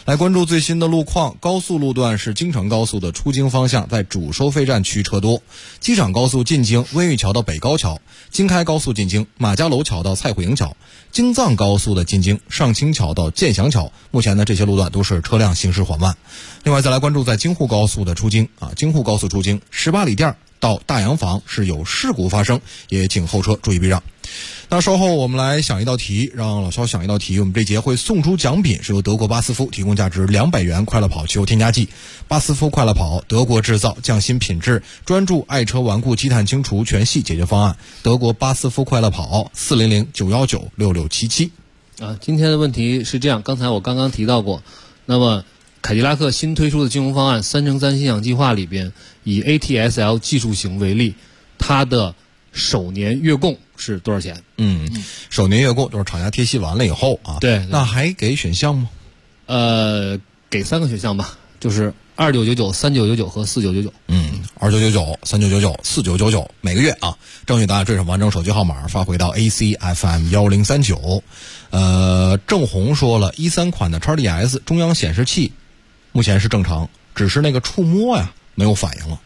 来关注最新的路况，高速路段是京承高速的出京方向在主收费站区车多，机场高速进京温榆桥到北高桥，京开高速进京马家楼桥到蔡慧营桥，京藏高速的进京上清桥到建祥桥，目前呢这些路段都是车辆行驶缓慢。另外再来关注在京沪高速的出京京沪高速出京18里店到大洋坊是有事故发生，也请后车注意避让。那稍后我们来想一道题，让老肖想一道题。我们这节会送出奖品，是由德国巴斯夫提供价值200元快乐跑汽油添加剂。巴斯夫快乐跑，德国制造，匠心品质，专注爱车顽固积碳清除全系解决方案。德国巴斯夫快乐跑，400-919-6677。 今天的问题是这样，刚才我刚刚提到过，那么凯迪拉克新推出的金融方案3×3信仰计划里边，以 ATSL 技术型为例，它的首年月供是多少钱？ 首年月供就是厂家贴息完了以后对， 那还给选项吗？ 给3个选项吧，就是2999、3999和4999。 2999、3999、4999，每个月正确答案缀上完整手机号码发回到 ACFM1039。郑红说了，13款的 XDS 中央显示器目前是正常，只是那个触摸没有反应了。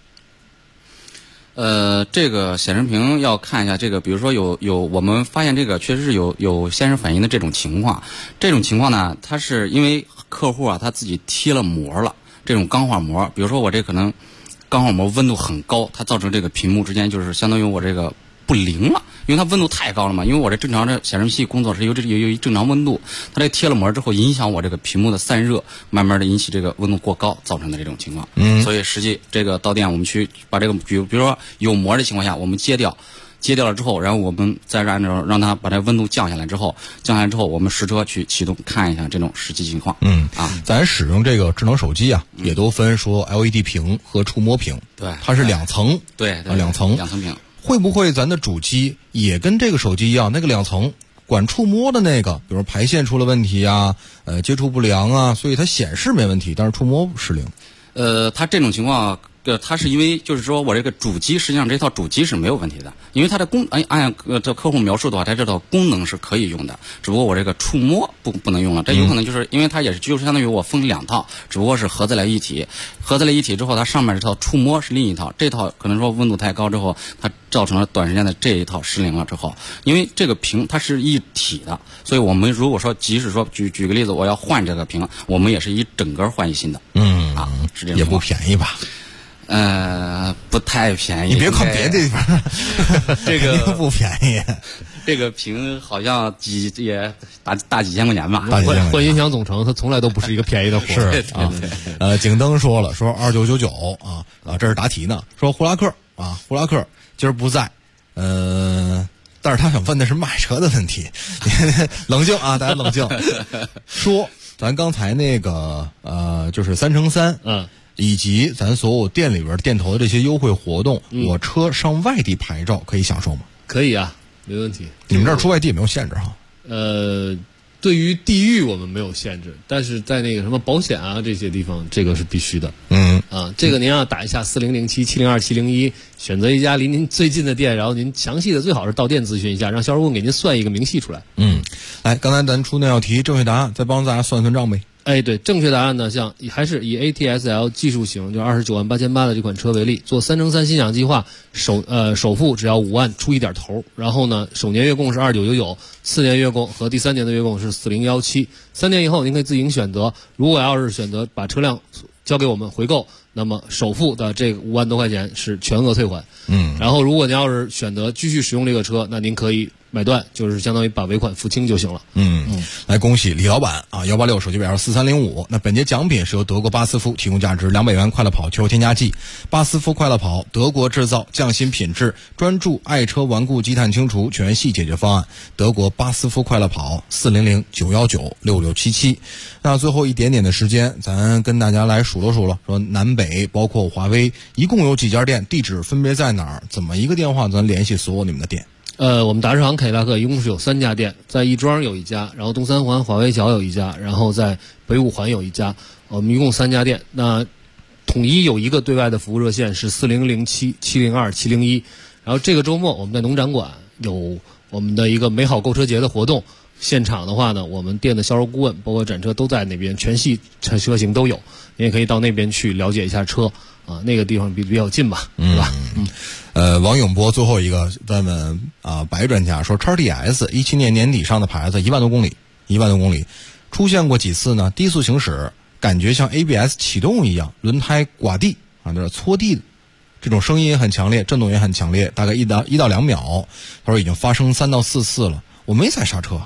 这个显示屏要看一下，这个比如说有我们发现这个确实是有先时反应的这种情况。这种情况呢，它是因为客户他自己贴了膜了，这种钢化膜。比如说我这可能钢化膜温度很高，它造成这个屏幕之间就是相当于我这个不灵了，因为它温度太高了嘛。因为我这正常的显示器工作是有正常温度，它这贴了膜之后影响我这个屏幕的散热，慢慢的引起这个温度过高造成的这种情况。所以实际这个到店我们去把这个比如说有膜的情况下，我们揭掉了之后，然后我们再按照让它把这温度降下来之后，我们实车去启动看一下这种实际情况。 咱使用这个智能手机也都分说 LED 屏和触摸屏， 对， 它是2层， 对， 两层屏。 会不会咱的主机也跟这个手机一样，那个2层管触摸的那个，比如排线出了问题接触不良所以它显示没问题，但是触摸失灵。 它这种情况。它是因为就是说我这个主机实际上这套主机是没有问题的，因为它的按这客户描述的话，它这套功能是可以用的，只不过我这个触摸不能用了。这有可能就是因为它也是就是相当于我分2套，只不过是合在了一起之后，它上面这套触摸是另一套，这套可能说温度太高之后，它造成了短时间的这一套失灵了之后，因为这个屏它是一体的，所以我们如果说即使说举个例子，我要换这个屏，我们也是一整个换一新的。是这样。 也不便宜吧？ 不太便宜。 你别看别的地方， 这个不便宜。 这个屏好像也大几千块钱吧。 换音响总成，它从来都不是一个便宜的活。 是景灯说了，说2999这是答题呢。说胡拉克今儿不在，但是他想问的是买车的问题。冷静大家冷静。说咱刚才那个就是3×3，以及咱所有店里边店头的这些优惠活动，我车上外地牌照可以享受吗？ 可以没问题。 你们这儿出外地也没有限制对于地域我们没有限制，但是在那个什么保险这些地方，这个是必须的。这个您要打一下4007-702-701，选择一家离您最近的店，然后您详细的最好是到店咨询一下，让销售顾问给您算一个明细出来。 来，刚才咱出那道题正确答案，再帮大家算账呗。 对，正确答案呢，还是以 ATSL 技术型，就298800的这款车为例，做3×3信仰计划，首付只要5万出一点头，然后呢，首年月供是2999， 4年月供和第3年的月供是4017， 3年以后您可以自行选择，如果要是选择把车辆交给我们回购，那么首付的这个5万多块钱是全额退还。然后如果您要是选择继续使用这个车，那您可以买断，就是相当于把尾款付清就行了。 来恭喜李老板186手机尾号4305。那本节奖品是由德国巴斯夫提供价值200元快乐跑汽油添加剂。巴斯夫快乐跑，德国制造，匠心品质，专注爱车顽固积碳清除全系解决方案。德国巴斯夫快乐跑，400-919-6677。那最后一点点的时间，咱跟大家来数了，说南北包括华为一共有几家店，地址分别在哪儿？怎么一个电话咱联系所有你们的店？ 我们达世行凯迪拉克一共是有3家店，在亦庄有一家，然后东三环华威桥有一家，然后在北五环有一家，我们一共3家店。那统一有一个对外的服务热线是4007-702-701。然后这个周末我们在农展馆有我们的一个美好购车节的活动， 现场的话呢，我们店的销售顾问包括展车都在那边，全系车型都有，你也可以到那边去了解一下车啊，那个地方比较近吧，是吧？ 王永波最后一个问问白专家说 XTS 17年年底上的牌子1万多公里，出现过几次呢？低速行驶感觉像 ABS 启动一样，轮胎刮地就是搓地，这种声音也很强烈，震动也很强烈，大概1到2秒。他说已经发生3到4次了，我没踩刹车。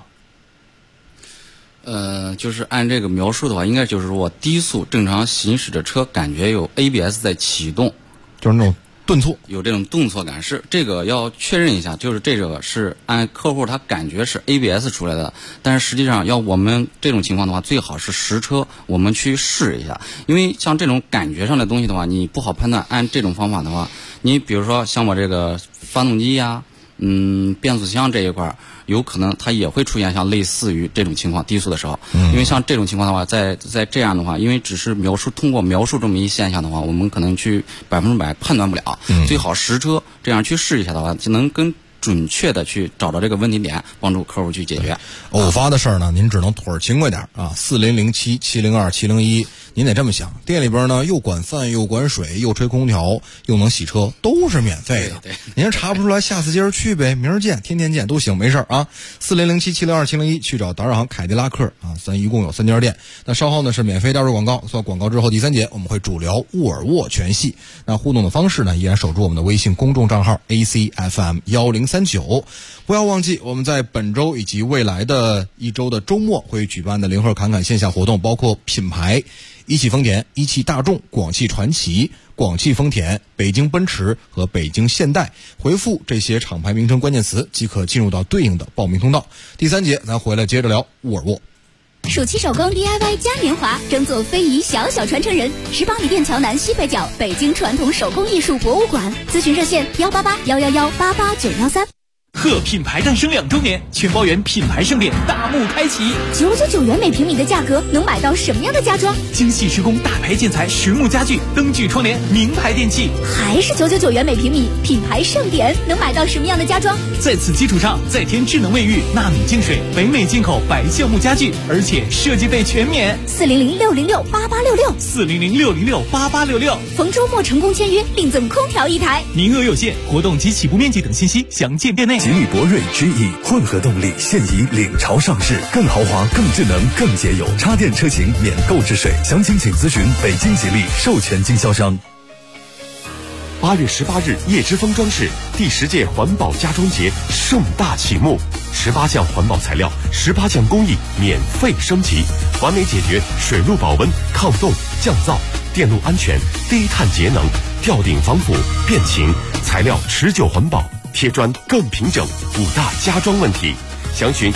就是按这个描述的话，应该就是说低速正常行驶的车感觉有 ABS 在启动， 就是那种顿挫， 有这种顿挫感，是这个要确认一下，就是这个是按客户他感觉是 ABS 出来的，但是实际上要我们这种情况的话，最好是实车我们去试一下，因为像这种感觉上的东西的话，你不好判断。按这种方法的话，你比如说像我这个发动机呀，变速箱这一块，有可能它也会出现像类似于这种情况，低速的时候，因为像这种情况的话，在这样的话，因为只是通过描述这么一现象的话，我们可能去100%判断不了，最好实车这样去试一下的话，就能更准确的去找到这个问题点，帮助客户去解决。 偶发的事儿呢，您只能腿儿勤快点啊，4007-702-701，您得这么想，店里边呢又管饭又管水又吹空调又能洗车，都是免费的。您查不出来，下次接着去呗，明儿见，天天见都行，没事啊。4007-702-701去找达尔行凯迪拉克啊，咱一共有3家店。那稍后呢是免费倒数广告，做广告之后第3节我们会主聊沃尔沃全系。那互动的方式呢，依然守住我们的微信公众账号 ACFM1039。不要忘记我们在本周以及未来的1周的周末会举办的零贺侃侃线下活动，包括品牌一汽丰田、一汽大众、广汽传祺、广汽丰田、北京奔驰和北京现代，回复这些厂牌名称关键词即可进入到对应的报名通道。第3节咱回来接着聊沃尔沃。 暑期手工 DIY 嘉年华，争做非遗小传承人。18里店桥南西北角，北京传统手工艺术博物馆。咨询热线188-111-88913。 贺品牌诞生2周年，全包圆品牌盛典大幕开启。 999元每平米的价格，能买到什么样的家装？ 精细施工，大牌建材，实木家具，灯具窗帘，名牌电器。 还是999元每平米，品牌盛典能买到什么样的家装？ 在此基础上，再添智能卫浴、纳米净水、北美进口白橡木家具，而且设计费全免。 400-606-8866，400-606-8866。逢周末成功签约，另赠空调1台。 名额有限，活动及起步面积等信息详见店内。 吉利博瑞 GE 混合动力现已领潮上市，更豪华、更智能、更节油，插电车型免购置税，详情请咨询北京吉利授权经销商。 8月18日，叶之峰装饰第10届环保家装节盛大启幕，18项环保材料，18项工艺免费升级，完美解决水路保温、抗冻、降噪、电路安全、低碳节能、吊顶防腐、变形，材料持久环保，贴砖更平整，5大家装问题，详询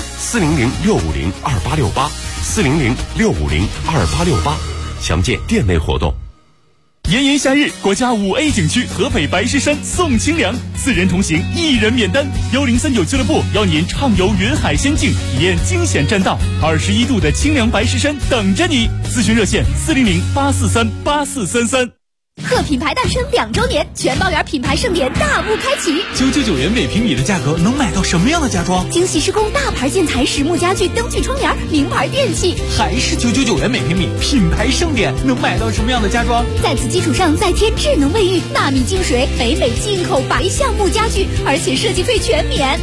400-650-2868，400-650-2868，详见店内活动。 炎炎夏日，国家5A 景区河北白石山送清凉，4人同行1人免单。1039俱乐部邀您畅游云海仙境，体验惊险栈道，21度的清凉白石山等着你。咨询热线400-843-8433。 贺品牌诞生2周年，全包圆品牌盛典大幕开启。 999元每平米的价格，能买到什么样的家装？ 精细施工，大牌建材，实木家具，灯具窗帘，名牌电器。 还是999元每平米，品牌盛典，能买到什么样的家装？ 在此基础上再添智能卫浴、纳米净水、北美进口白橡木家具，而且设计费全免。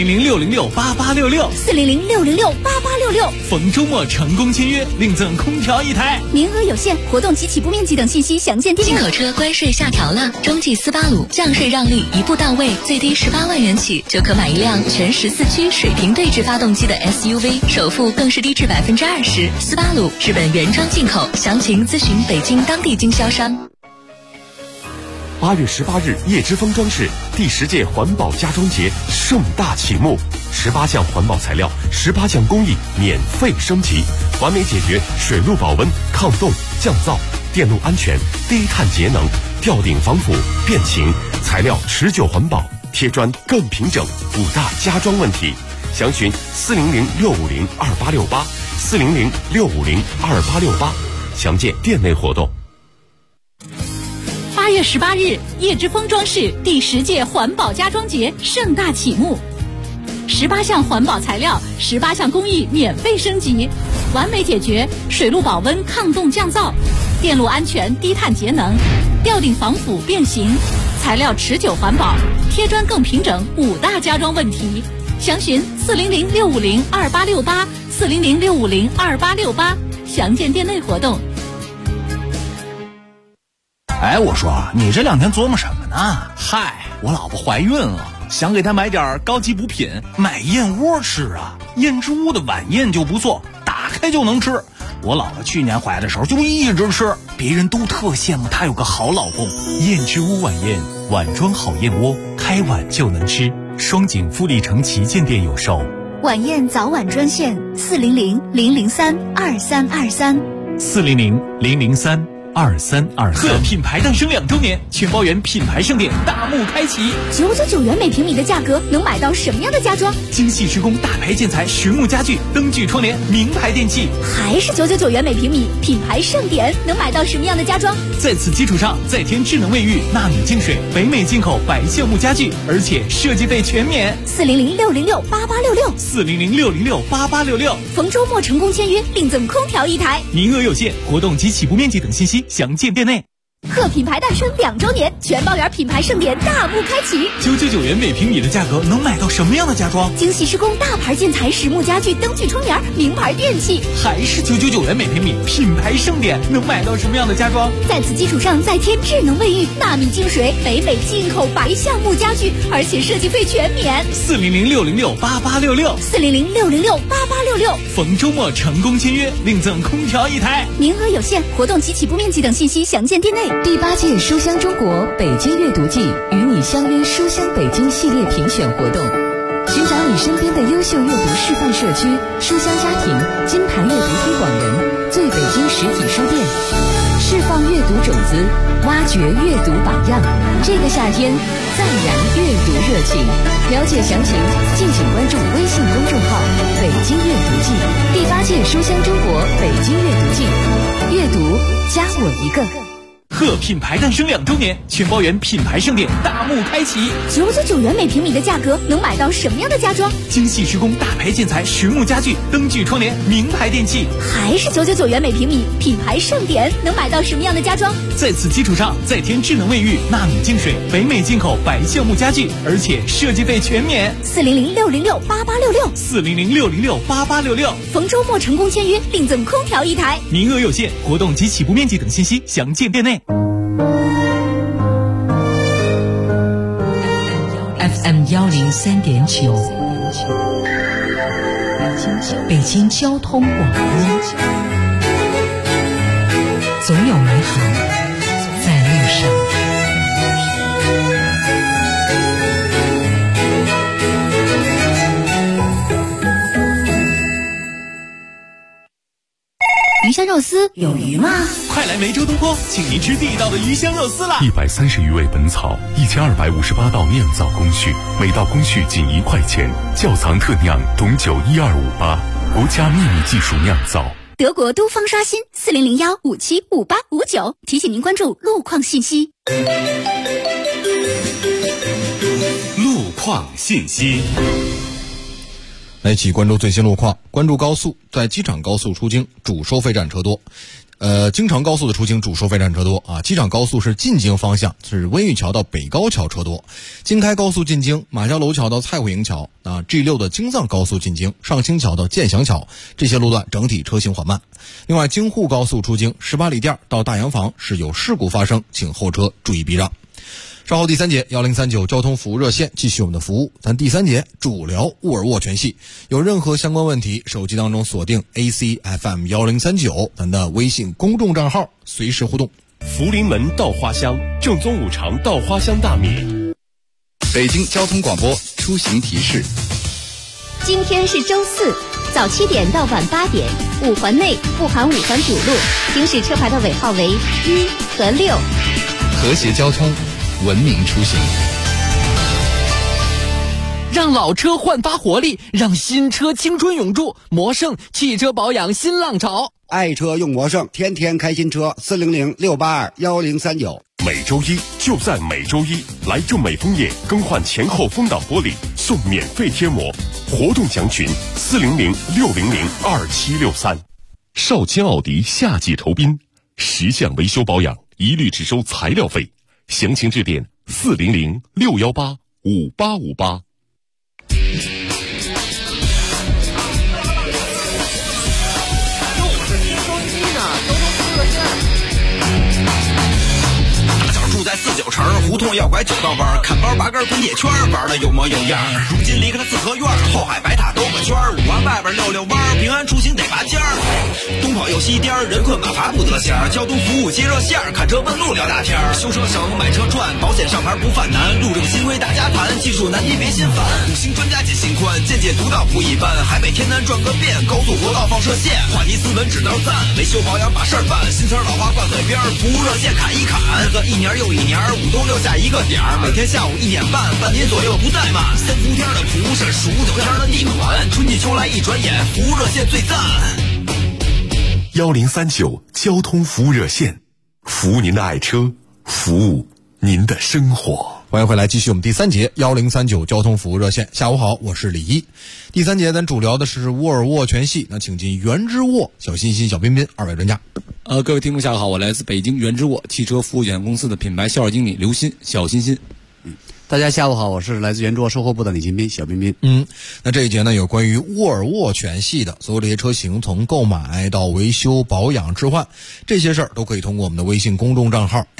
400-606-8866，400-606-8866。逢周末成功签约，另赠空调1台。 名额有限，活动及起步面积等信息详见店内。 进口车关税下调了，中继斯巴鲁降税让利一步到位，最低18万元起就可买一辆全14驱水平对置发动机的 SUV， 首付更是低至20%。斯巴鲁日本原装进口，详情咨询北京当地经销商。 8月18日，叶之峰装饰第10届环保家装节盛大启幕，18项环保材料，18项工艺免费升级，完美解决水路保温、抗冻、降噪、电路安全、低碳节能、吊顶防腐、变形，材料持久环保，贴砖更平整，5大家装问题，详询400-650-2868，400-650-2868，详见店内活动。 8月18日，叶之峰装饰第10届环保家装节盛大启幕 ，18项环保材料，18项工艺免费升级，完美解决水路保温、抗冻降噪，电路安全、低碳节能，吊顶防腐变形，材料持久环保，贴砖更平整，5大家装问题。详询400-650-2868，400-650-2868，详见店内活动。 哎，我说你这2天琢磨什么呢？嗨，我老婆怀孕了，想给她买点高级补品，买燕窝吃啊。燕之屋的晚宴就不错，打开就能吃。我老婆去年怀的时候就一直吃，别人都特羡慕她有个好老公。 燕之屋晚宴，碗装好燕窝，开碗就能吃。双井富力城旗舰店有售。 晚宴早晚专线 400-003-2323，400-003-2323。 贺品牌诞生2周年，全包圆品牌盛典大幕开启 ，999元每平米的价格能买到什么样的家装？ 精细施工大牌建材、实木家具、灯具窗帘、名牌电器， 还是999元每平米，品牌盛典能买到什么样的家装？ 在此基础上再添智能卫浴、纳米净水、北美进口白橡木家具，而且设计费全免。 400-606-8866，400-606-8866，逢周末成功签约，另赠空调1台， 名额有限，活动及起步面积等信息详见店内。 贺品牌诞生2周年，全包圆品牌盛典大幕开启 ，999元每平米的价格能买到什么样的家装？ 精细施工大牌建材、实木家具、灯具窗帘、名牌电器， 还是999元每平米，品牌盛典能买到什么样的家装？ 在此基础上再添智能卫浴、纳米净水、北美进口白橡木家具，而且设计费全免。 400-606-8866，400-606-8866，逢周末成功签约，另赠空调1台， 名额有限，活动及起步面积等信息详见店内。 第8届书香中国北京阅读季与你相约书香北京系列评选活动，寻找你身边的优秀阅读示范社区、书香家庭、金牌阅读推广人、最北京实体书店，释放阅读种子，挖掘阅读榜样。这个夏天再燃阅读热情，了解详情敬请关注微信公众号北京阅读季。第8届书香中国北京阅读季，阅读加我一个。 贺品牌诞生2周年，全包圆品牌盛典大幕开启 ，999元每平米的价格能买到什么样的家装？ 精细施工大牌建材、实木家具、灯具窗帘、名牌电器， 还是999元每平米，品牌盛典能买到什么样的家装？ 在此基础上再添智能卫浴、纳米净水、北美进口白橡木家具，而且设计费全免。 400-606-8866，400-606-8866，逢周末成功签约，另赠空调1台， 名额有限，活动及起步面积等信息详见店内。 FM 103.9，北京交通广播，总有美好在路上。 鱼香肉丝有鱼吗？ 快来梅州东坡，请您吃地道的鱼香肉丝啦 ！130余味本草，1258道酿造工序，每道工序仅1块钱，窖藏特酿董酒12588，国家秘密技术酿造。 德国都方刷新400-575859，提醒您关注路况信息。 路况信息。 来一起关注最新路况。关注高速，在机场高速出京主收费站车多，京承高速的出京主收费站车多啊。机场高速是进京方向是温榆桥到北高桥车多，京开高速进京马家楼桥到蔡慧营桥啊 ，G6 的京藏高速进京上清桥到建祥桥这些路段整体车行缓慢。另外，京沪高速出京18里店到大洋房是有事故发生，请后车注意避让。稍后第3节1039交通服务热线继续我们的服务，咱第3节主聊沃尔沃全系，有任何相关问题，手机当中锁定 ACFM 1039，咱的微信公众账号随时互动。 福临门稻花香，正宗五常稻花香大米。 北京交通广播出行提示： 今天是周4，早7点到晚8点，5环内不含5环主路，行驶车牌的尾号为1和6。 和谐交通，文明出行， 让老车焕发活力，让新车青春永驻。魔盛汽车保养新浪潮， 爱车用魔圣，天天开新车，400-682-1039。 每周一就在每周一，来众美枫叶更换前后风挡玻璃送免费贴膜，活动详询400-600-2763。少卿奥迪夏季酬宾，10项维修保养一律只收材料费，详情致电400-618-5858。 住在49城，胡同要拐9道弯，看包拔根滚铁圈，玩的有模有样。如今离开了四合院，后海白塔兜个圈，5环外边溜弯，平安出行得拔尖儿。东跑又西颠，人困马乏不得闲。交通服务接热线，看车问路聊大天。修车省，买车赚，保险上牌不犯难。路政新规大家谈，技术难题别心烦。5星专家解心宽，见解独到不一般。海北天南转个遍，高速国道放射线。话题斯文指道赞，维修保养把事儿办。新词老话挂嘴边，服务热线砍一砍。日子一年又一年，5都留下一个点儿。每天下午1点半，半年左右不怠慢。3伏天的蒲是数9天的地暖，春季秋来一转眼，服务热线最赞。 1039交通服务热线，服务您的爱车，服务您的生活。 欢迎回来，继续我们第3节1039交通服务热线。下午好，我是李一。第3节咱主聊的是沃尔沃全系，那请进原之沃小欣欣、小彬彬2位专家。 各位听众下午好，我来自北京原之沃汽车服务有限公司的品牌销售经理刘鑫，小欣欣。 大家下午好，我是来自原之沃售后部的李金斌，小彬彬。 那这一节呢，有关于沃尔沃全系的所有这些车型，从购买到维修、保养、置换，这些事儿都可以通过我们的微信公众账号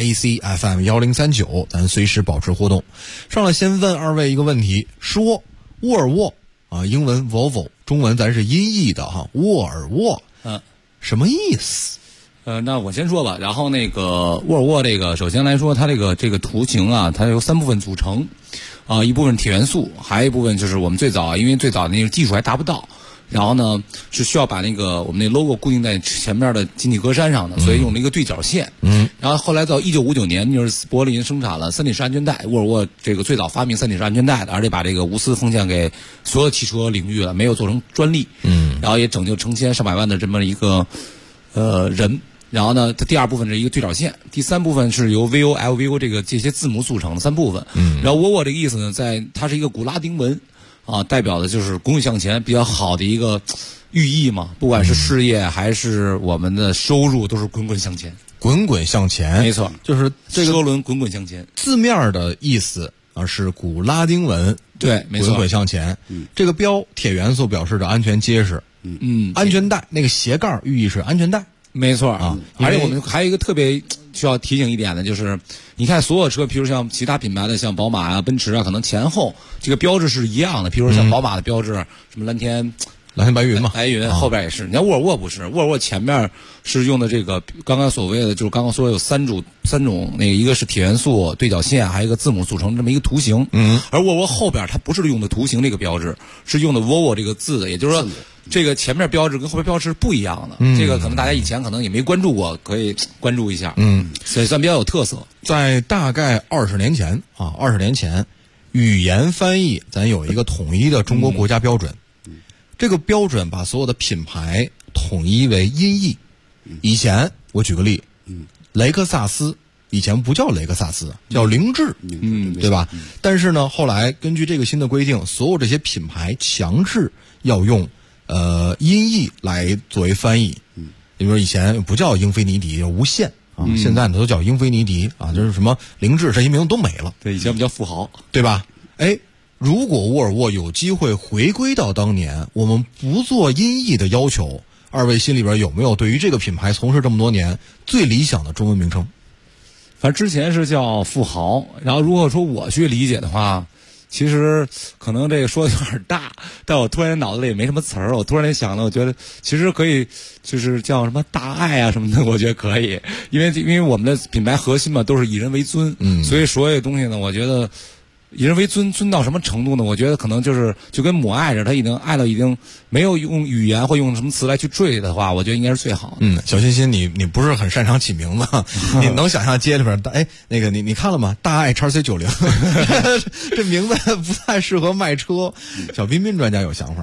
ACFM1039，咱随时保持互动。上来先问2位一个问题，说沃尔沃啊，英文 Volvo， 中文咱是音译的哈，沃尔沃，什么意思？ 那我先说吧。然后那个沃尔沃这个，首先来说，它这个图形啊，它由3部分组成，一部分铁元素，还有一部分就是我们最早，因为最早的那个技术还达不到，然后呢是需要把那个我们那 logo 固定在前面的进气格栅上的，所以用了一个对角线。然后后来到1959年，就是柏林生产了3体式安全带，沃尔沃这个最早发明3体式安全带的，而且把这个无私奉献给所有汽车领域了，没有做成专利。然后也拯救成千上百万的这么一个人。然后呢，它第2部分是一个对角线，第3部分是由 VO、LVO 这些字母组成的3部分。然后沃尔沃这个意思呢，它是一个古拉丁文啊，代表的就是滚滚向前，比较好的一个寓意嘛。不管是事业还是我们的收入，都是滚滚向前。 滚滚向前， 没错， 就是这个车轮滚滚向前。 字面的意思啊是古拉丁文， 对，没错， 滚滚向前。这个标铁元素表示着安全结实。安全带那个斜杠寓意是安全带。 没错啊，而且我们还有一个特别需要提醒一点的，就是你看所有车，比如像其他品牌的，像宝马啊、奔驰啊，可能前后这个标志是一样的。比如说像宝马的标志，什么蓝天白云嘛， 白云后边也是。你看沃尔沃不是，沃尔沃前面是用的这个刚刚所谓的，就是刚刚说有三种那个，一个是铁元素对角线，还有一个字母组成这么一个图形。而沃尔沃后边它不是用的图形这个标志，是用的 Volvo 这个字，也就是说这个前面标志跟后边标志是不一样的。这个可能大家以前可能也没关注过，可以关注一下。所以算比较有特色。 在大概20年前啊，20年前，语言翻译咱有一个统一的中国国家标准。这个标准把所有的品牌统一为音译。以前我举个例，雷克萨斯以前不叫雷克萨斯，叫凌志，对吧？但是呢，后来根据这个新的规定，所有这些品牌强制要用音译来作为翻译。比如说以前不叫英菲尼迪，叫无线啊，现在呢都叫英菲尼迪啊，就是什么凌志这些名字都没了。 对，以前我们叫富豪， 对吧？如果沃尔沃有机会回归到当年，我们不做音译的要求，2位心里边有没有对于这个品牌从事这么多年最理想的中文名称？ 反正之前是叫富豪，然后如果说我去理解的话，其实可能这个说的有点大，但我突然脑子里也没什么词儿，我突然想了，我觉得其实可以就是叫什么大爱啊什么的，我觉得可以，因为我们的品牌核心嘛都是以人为尊，所以所有东西呢，我觉得以人为尊到什么程度呢？我觉得可能就跟母爱似的，他已经爱到已经没有用语言或用什么词来去缀的话，我觉得应该是最好的。 小欣欣，你不是很擅长起名字，你能想象街里边那个你看了吗？大爱XC90，这名字不太适合卖车。小彬彬专家有想法吗？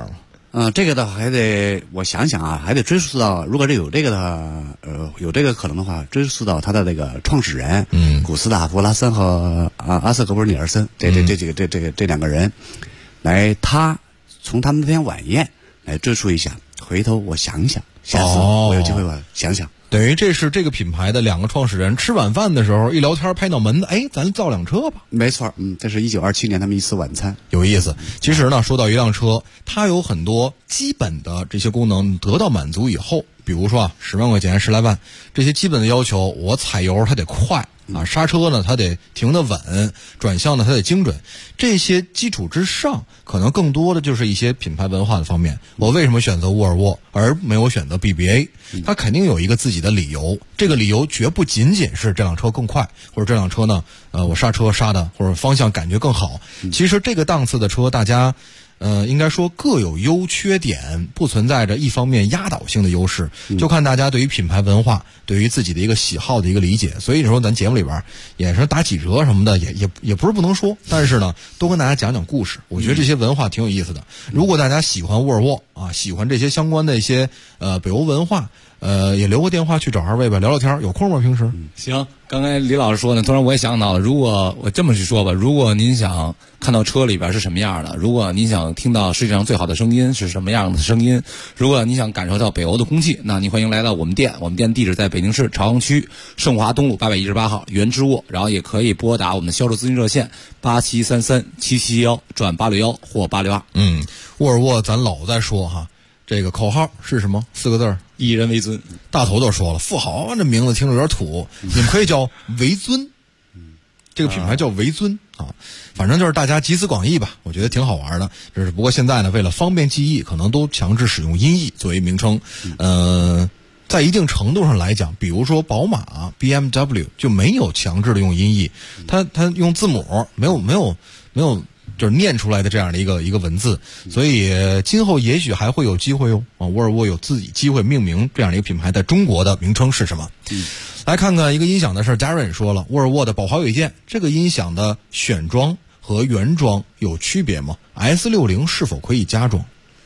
这个的还得我想想啊，还得追溯到，如果是有这个的，有这个可能的话，追溯到他的那个创始人，古斯塔夫·拉森和阿瑟·格伯尼尔森，这两个人，来从他们那天晚宴来追溯一下。回头我想想，下次我有机会我想想。 等于这是这个品牌的两个创始人吃晚饭的时候一聊天拍脑门子，咱造辆车吧。 没错，这是1927年他们一次晚餐， 有意思。其实呢，说到一辆车，它有很多基本的这些功能得到满足以后，比如说10万块钱10来万，这些基本的要求，我踩油它得快啊，刹车呢它得停得稳，转向呢它得精准。这些基础之上，可能更多的就是一些品牌文化的方面。我为什么选择沃尔沃而没有选择 BBA？ 它肯定有一个自己的理由，这个理由绝不仅仅是这辆车更快，或者这辆车呢我刹车刹的或者方向感觉更好。其实这个档次的车大家应该说各有优缺点，不存在着一方面压倒性的优势，就看大家对于品牌文化，对于自己的一个喜好的一个理解。所以说咱节目里边也是打几折什么的，也不是不能说，但是呢，多跟大家讲讲故事，我觉得这些文化挺有意思的。如果大家喜欢沃尔沃啊，喜欢这些相关的一些北欧文化，也留个电话去找二位吧，聊聊天，有空吗？平时？ 行。刚才李老师说呢，突然我也想到了，如果我这么去说吧，如果您想看到车里边是什么样的，如果您想听到世界上最好的声音是什么样的声音，如果你想感受到北欧的空气，那您欢迎来到我们店。我们店地址在北京市朝阳区盛华东路818号原之沃，然后也可以拨打我们的销售咨询热线87337771转861或862。 沃尔沃咱老在说哈，这个口号是什么？4个字， 以人为尊。 大头都说了，富豪这名字听着有点土，你们可以叫维尊。这个品牌叫维尊啊，反正就是大家集思广益吧，我觉得挺好玩的。只不过现在呢，为了方便记忆，可能都强制使用音译作为名称。在一定程度上来讲，比如说宝马 BMW 就没有强制的用音译，它用字母，没有就是念出来的这样的一个文字，所以今后也许还会有机会沃尔沃有自己机会命名这样的一个品牌在中国的名称是什么。来看看一个音响的事，嘉润说了，沃尔沃的宝华伟健这个音响的选装和原装有区别吗？ S60 是否可以加装？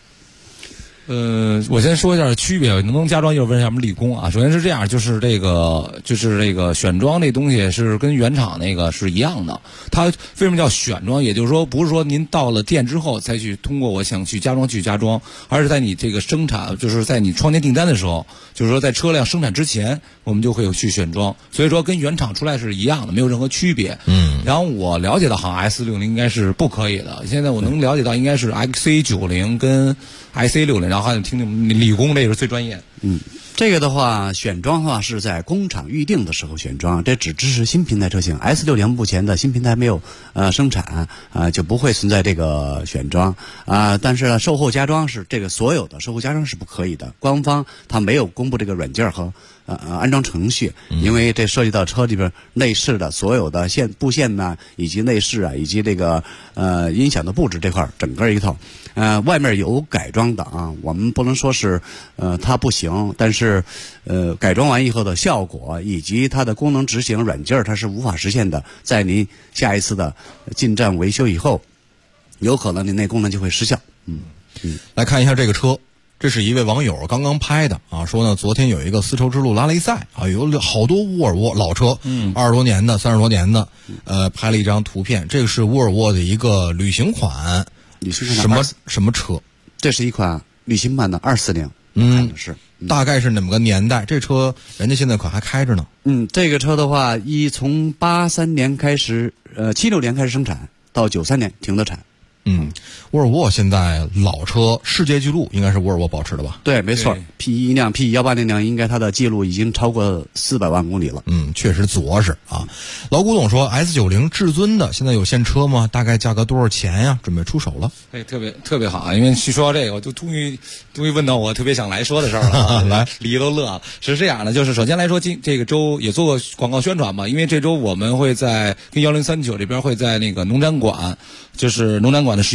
我先说一下区别，能不能加装一会儿问一下我们理工啊。首先是这样，就是这个选装这东西是跟原厂那个是一样的。它为什么叫选装？也就是说，不是说您到了店之后才去通过我想去加装去加装，而是在你这个生产，就是在你创建订单的时候，就是说在车辆生产之前，我们就会有去选装。所以说跟原厂出来是一样的，没有任何区别。然后我了解到好像 S60 应该是不可以的。现在我能了解到应该是 XC90 跟 IC60，然后还得听听理工，这个是最专业的。 这个的话，选装的话是在工厂预定的时候选装，这只支持新平台车型。S60 目前的新平台没有生产就不会存在这个选装但是呢，售后加装是这个所有的售后加装是不可以的。官方它没有公布这个软件和安装程序，因为这涉及到车里边内饰的所有的布线呐，以及内饰以及这个音响的布置这块整个一套。外面有改装的我们不能说是它不行，但是改装完以后的效果以及它的功能执行软件它是无法实现的。在您下一次的进站维修以后，有可能您那功能就会失效。 来看一下这个车，这是一位网友刚刚拍的说呢，昨天有一个丝绸之路拉力赛有好多沃尔沃老车，20多年的30多年的拍了一张图片。这个是沃尔沃的一个旅行款，什么车？ 这是一款旅行版的240，是大概是哪么个年代？这车人家现在可还开着呢。 这个车的话，从83年开始，76年开始生产，到93年停的产。 沃尔沃现在老车世界纪录应该是沃尔沃保持的吧？ 对，没错。P1 辆 P1800 辆应该它的记录已经超过400万公里了。 确实着实啊。老古董说 S90 至尊的现在有现车吗？大概价格多少钱呀？准备出手了。 特别好啊！因为说到这个，我就终于问到我特别想来说的事儿了。来，李都乐了。是这样的，就是首先来说，这个周也做过广告宣传嘛，因为这周我们会在跟1039这边会在那个农展馆，就是农展馆的11号馆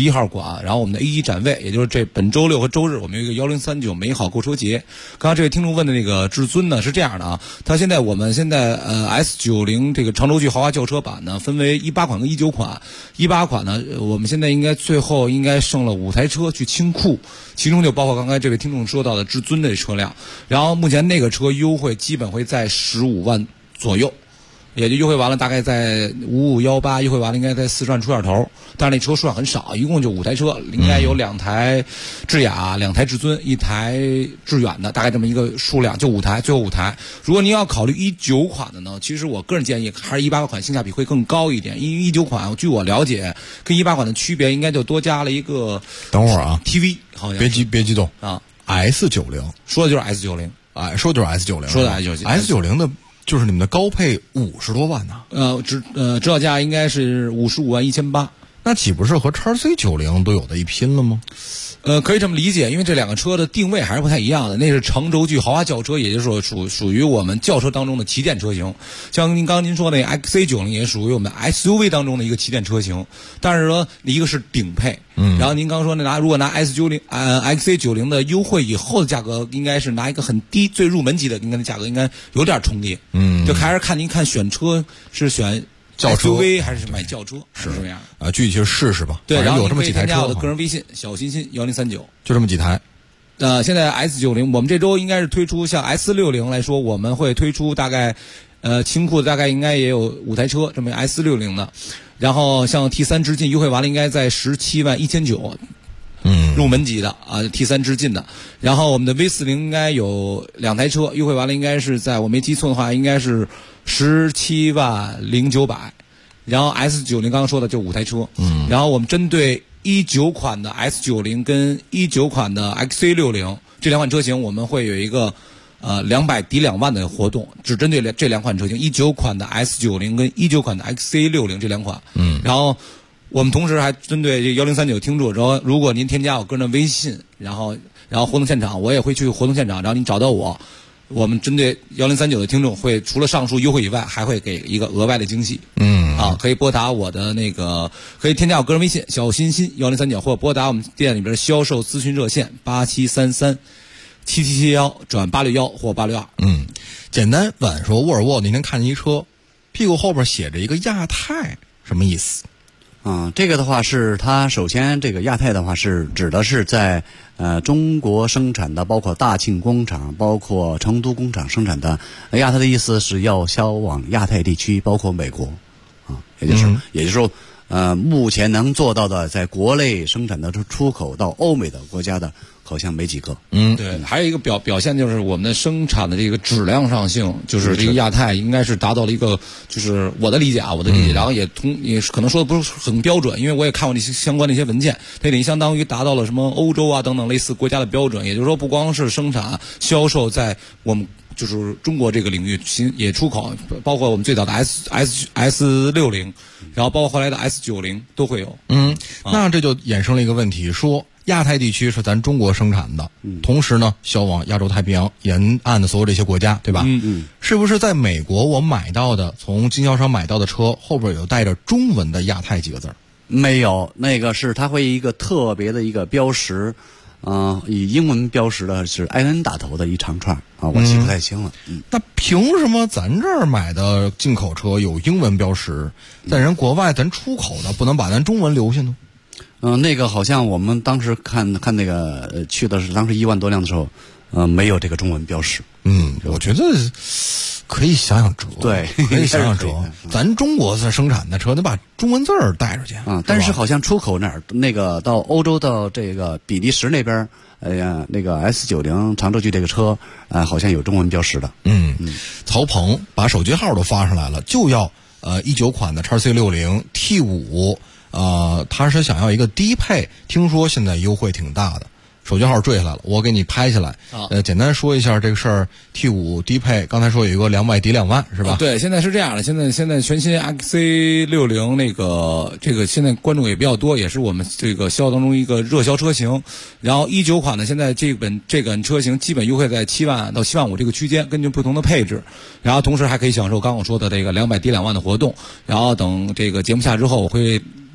啊，然后我们的 A1展位，也就是这本周六和周日我们有一个1039美好购车节。刚刚这位听众问的那个至尊呢是这样的啊，我们现在S90这个长轴距豪华轿车版呢分为18款跟19款，18款呢我们现在最后应该剩了5台车去清库，其中就包括刚才这位听众说到的至尊的车辆，然后目前那个车优惠基本会在15万左右。也就优惠完了，大概在5518，优惠完了应该在40万出点头，但是那车数量很少，一共就5台车，应该有2台智雅、2台至尊、1台致远的，大概这么一个数量，就5台，最后5台。如果您要考虑19款的呢，其实我个人建议还是18款性价比会更高一点，因为19款据我了解跟18款的区别应该就多加了一个。 等会儿啊 ，TV 好像别激动啊 ，S90 说的就是 S90， 说的就是 S90， 说的 S90 的。就是你们的高配50多万呢， 指导价应该是55万1800， 那岂不是和 XC90 都有的一拼了吗？ 可以这么理解，因为这两个车的定位还是不太一样的。那是长轴距豪华轿车，也就是说属于我们轿车当中的旗舰车型。像您说那 XC90 也属于我们 SUV 当中的一个旗舰车型，但是说一个是顶配，然后您刚说如果拿 XC90 的优惠以后的价格，应该是拿一个很低最入门级的，应该的价格应该有点重叠。就还是看您看选车是选轿车 SUV 还是买轿车，是这样啊？具体去试试吧。 对，然后有这么几台车。 添加我的个人微信小欣欣1039， 就这么几台。 现在 S90，我们这周应该是推出像 S60来说，我们会推出大概清库大概应该也有5台车，这么 S60的。然后像 T3 直进优惠完了，应该在17万1900。入门级的啊 ，T3 直进的，然后我们的 V40 应该有2台车，优惠完了应该是在我没记错的话，应该是17万0900，然后 S90 刚刚说的就5台车，然后我们针对19款的 S90跟19款的 XC60这2款车型，我们会有一个200抵2万的活动，只针对这2款车型，19款的 S90跟19款的 XC60这2款，然后。我们同时还针对这1039听众，然后如果您添加我个人的微信，然后活动现场我也会去活动现场，然后您找到我们针对1039的听众会除了上述优惠以外，还会给一个额外的惊喜。可以拨打我的可以添加我个人微信小欣欣1039，或者拨打我们店里边销售咨询热线87337771转861或862。 简单晚说，沃尔沃那天看见一车，屁股后边写着一个亚太，什么意思？ 这个的话是它首先这个亚太的话是指的是在中国生产的，包括大庆工厂、包括成都工厂生产的亚太的意思是要销往亚太地区，包括美国也就是说目前能做到的在国内生产的出口到欧美的国家的好像没几个。 对，还有一个表现就是我们的生产的这个质量上性，就是这个亚太应该是达到了一个，就是我的理解，然后也可能说的不是很标准，因为我也看过那些相关的一些文件，它也相当于达到了什么欧洲啊等等类似国家的标准，也就是说不光是生产销售在我们就是中国这个领域也出口，包括我们最早的 S60，然后包括后来的 S90都会有。 那这就衍生了一个问题，说亚太地区是咱中国生产的，同时呢销往亚洲太平洋沿岸的所有这些国家，对吧？是不是在美国我买到的从经销商买到的车后边有带着中文的亚太几个字？ 没有，那个是它会一个特别的一个标识。以英文标识的是 IN 打头的一长串我记不太清了。 那凭什么咱这儿买的进口车有英文标识，在人国外咱出口的不能把咱中文留下呢？ 那个好像我们当时看那个去的是当时1万多辆的时候，没有这个中文标识。 我觉得可以想想辙， 对， 可以想想辙。咱中国生产的车得把中文字儿带出去但是好像出口那个到欧洲到这个比利时那边，那个 S90长轴距这个车，好像有中文标识的。 曹鹏把手机号都发上来了，就要19款的 XC60 T5，他是想要一个低配，听说现在优惠挺大的。手机号坠下来了，我给你拍下来。简单说一下这个事儿。T5 低配，刚才说有一个200抵2万，是吧？ 对，现在是这样的。现在全新 XC60 这个现在观众也比较多，也是我们这个销售当中一个热销车型。然后19款呢，现在这个车型基本优惠在7万到7万5这个区间，根据不同的配置。然后同时还可以享受刚我说的这个200抵2万的活动。然后等这个节目下之后，我会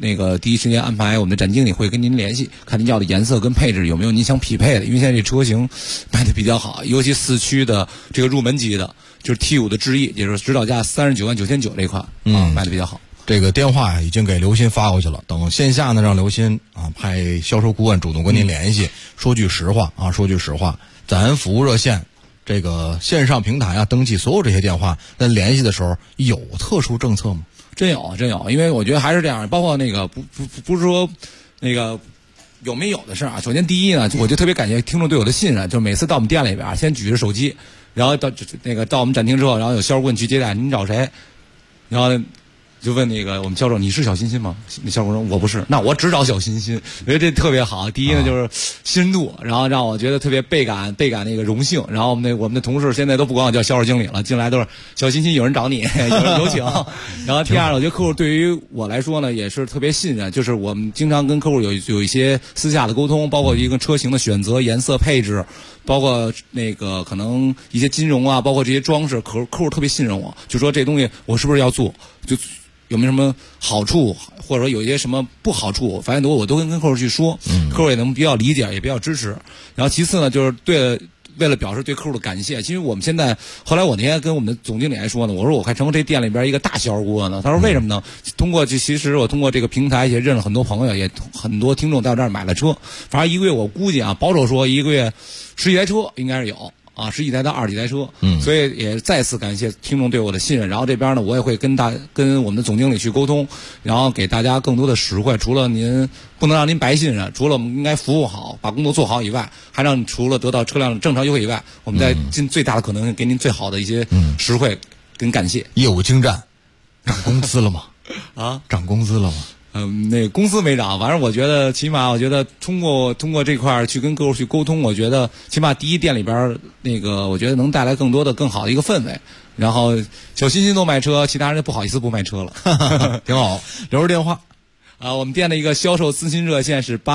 那个第一时间安排我们的展经理会跟您联系，看您要的颜色跟配置有没有您想匹配的。因为现在这车型卖的比较好，尤其4驱的这个入门级的，就是 T5 的智逸，也就是指导价39.999这款卖的比较好。 这个电话已经给刘鑫发过去了，等线下呢让刘鑫派销售顾问主动跟您联系。说句实话，咱服务热线这个线上平台登记所有这些电话，在联系的时候有特殊政策吗？ 真有，因为我觉得还是这样，包括那个不是说那个有没有的事啊。首先第一呢，我就特别感谢听众对我的信任，就每次到我们店里边先举着手机，然后到我们展厅之后，然后有销售顾问去接待，您找谁？然后就问那个我们销售，你是小欣欣吗？那销售说我不是，那我只找小欣欣。我觉得这特别好。第一呢就是深度，然后让我觉得特别倍感那个荣幸。然后我们的同事现在都不管我叫销售经理了，进来都是小欣欣，有人找你，有请。然后第二呢，我觉得客户对于我来说呢也是特别信任，就是我们经常跟客户有一些私下的沟通，包括一个车型的选择、颜色、配置，包括那个可能一些金融啊，包括这些装饰，客户特别信任我，就说这东西我是不是要做，就有没有什么好处，或者说有一些什么不好处，反正我都跟客户去说，客户也能比较理解，也比较支持。然后其次呢，就是为了表示对客户的感谢，其实我们现在后来我那天跟我们的总经理还说呢，我说我快成为这店里边一个大销售顾问了。他说为什么呢？其实我通过这个平台也认了很多朋友，也很多听众在我这儿买了车，反正一个月我估计保守说一个月10几台车应该是有。11台到20几台车，所以也再次感谢听众对我的信任。然后这边呢，我也会跟我们的总经理去沟通，然后给大家更多的实惠。除了您不能让您白信任，除了我们应该服务好、把工作做好以外，还让除了得到车辆正常优惠以外，我们再尽最大的可能给您最好的一些实惠跟感谢。 业务精湛，涨工资了吗？涨工资了吗？ 那公司没涨，反正我觉得起码通过这块去跟客户去沟通，我觉得起码第一店里边我觉得能带来更多的更好的一个氛围。然后小欣欣都卖车，其他人不好意思不卖车了， 挺好。留着电话我们店的一个销售咨询热线是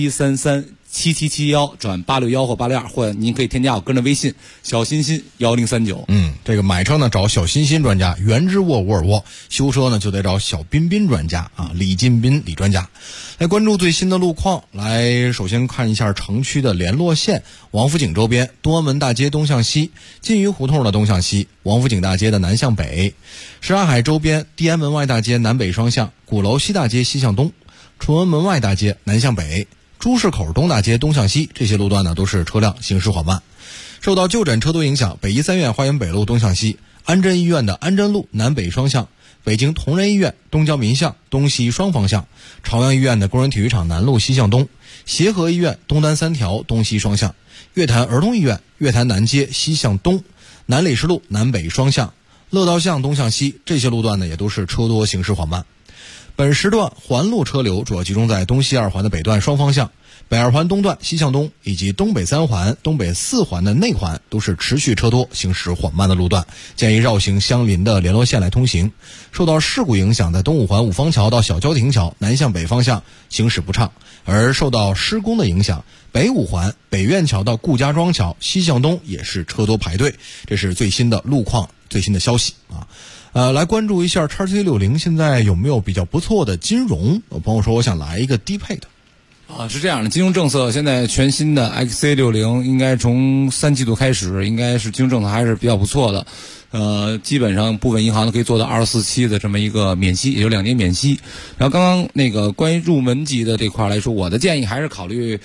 87337771转861或862，或者您可以添加我个人的微信小欣欣1039。 这个买车呢找小欣欣专家，原汁沃尔沃；修车呢就得找小彬彬专家李金彬李专家。来关注最新的路况，来首先看一下城区的联络线：王府井周边东安门大街东向西，金鱼胡同的东向西，王府井大街的南向北；什刹海周边地安门外大街南北双向，鼓楼西大街西向东，崇文门外大街南向北，朱市口东大街东向西，这些路段呢都是车辆行驶缓慢。受到就诊车多影响，北医三院花园北路东向西，安贞医院的安贞路南北双向，北京同仁医院东交民巷东西双方向，朝阳医院的工人体育场南路西向东，协和医院东单3条东西双向，月坛儿童医院月坛南街西向东，南礼士路南北双向，乐道巷东向西，这些路段呢也都是车多行驶缓慢。本时段环路车流主要集中在东西2环的北段双方向，北2环东段西向东以及东北3环、东北4环的内环都是持续车多、行驶缓慢的路段，建议绕行相邻的联络线来通行。受到事故影响，在东5环五方桥到小交亭桥南向北方向行驶不畅，而受到施工的影响，北5环北苑桥到顾家庄桥西向东也是车多排队。这是最新的路况、最新的消息来关注一下 XC60 现在有没有比较不错的金融。有朋友说我想来一个低配的是这样的，金融政策现在全新的 XC60 应该从3季度开始，应该是金融政策还是比较不错的。基本上部分银行都可以做到24期的这么一个免息，也就2年免息。然后刚刚关于入门级的这块来说，我的建议还是考虑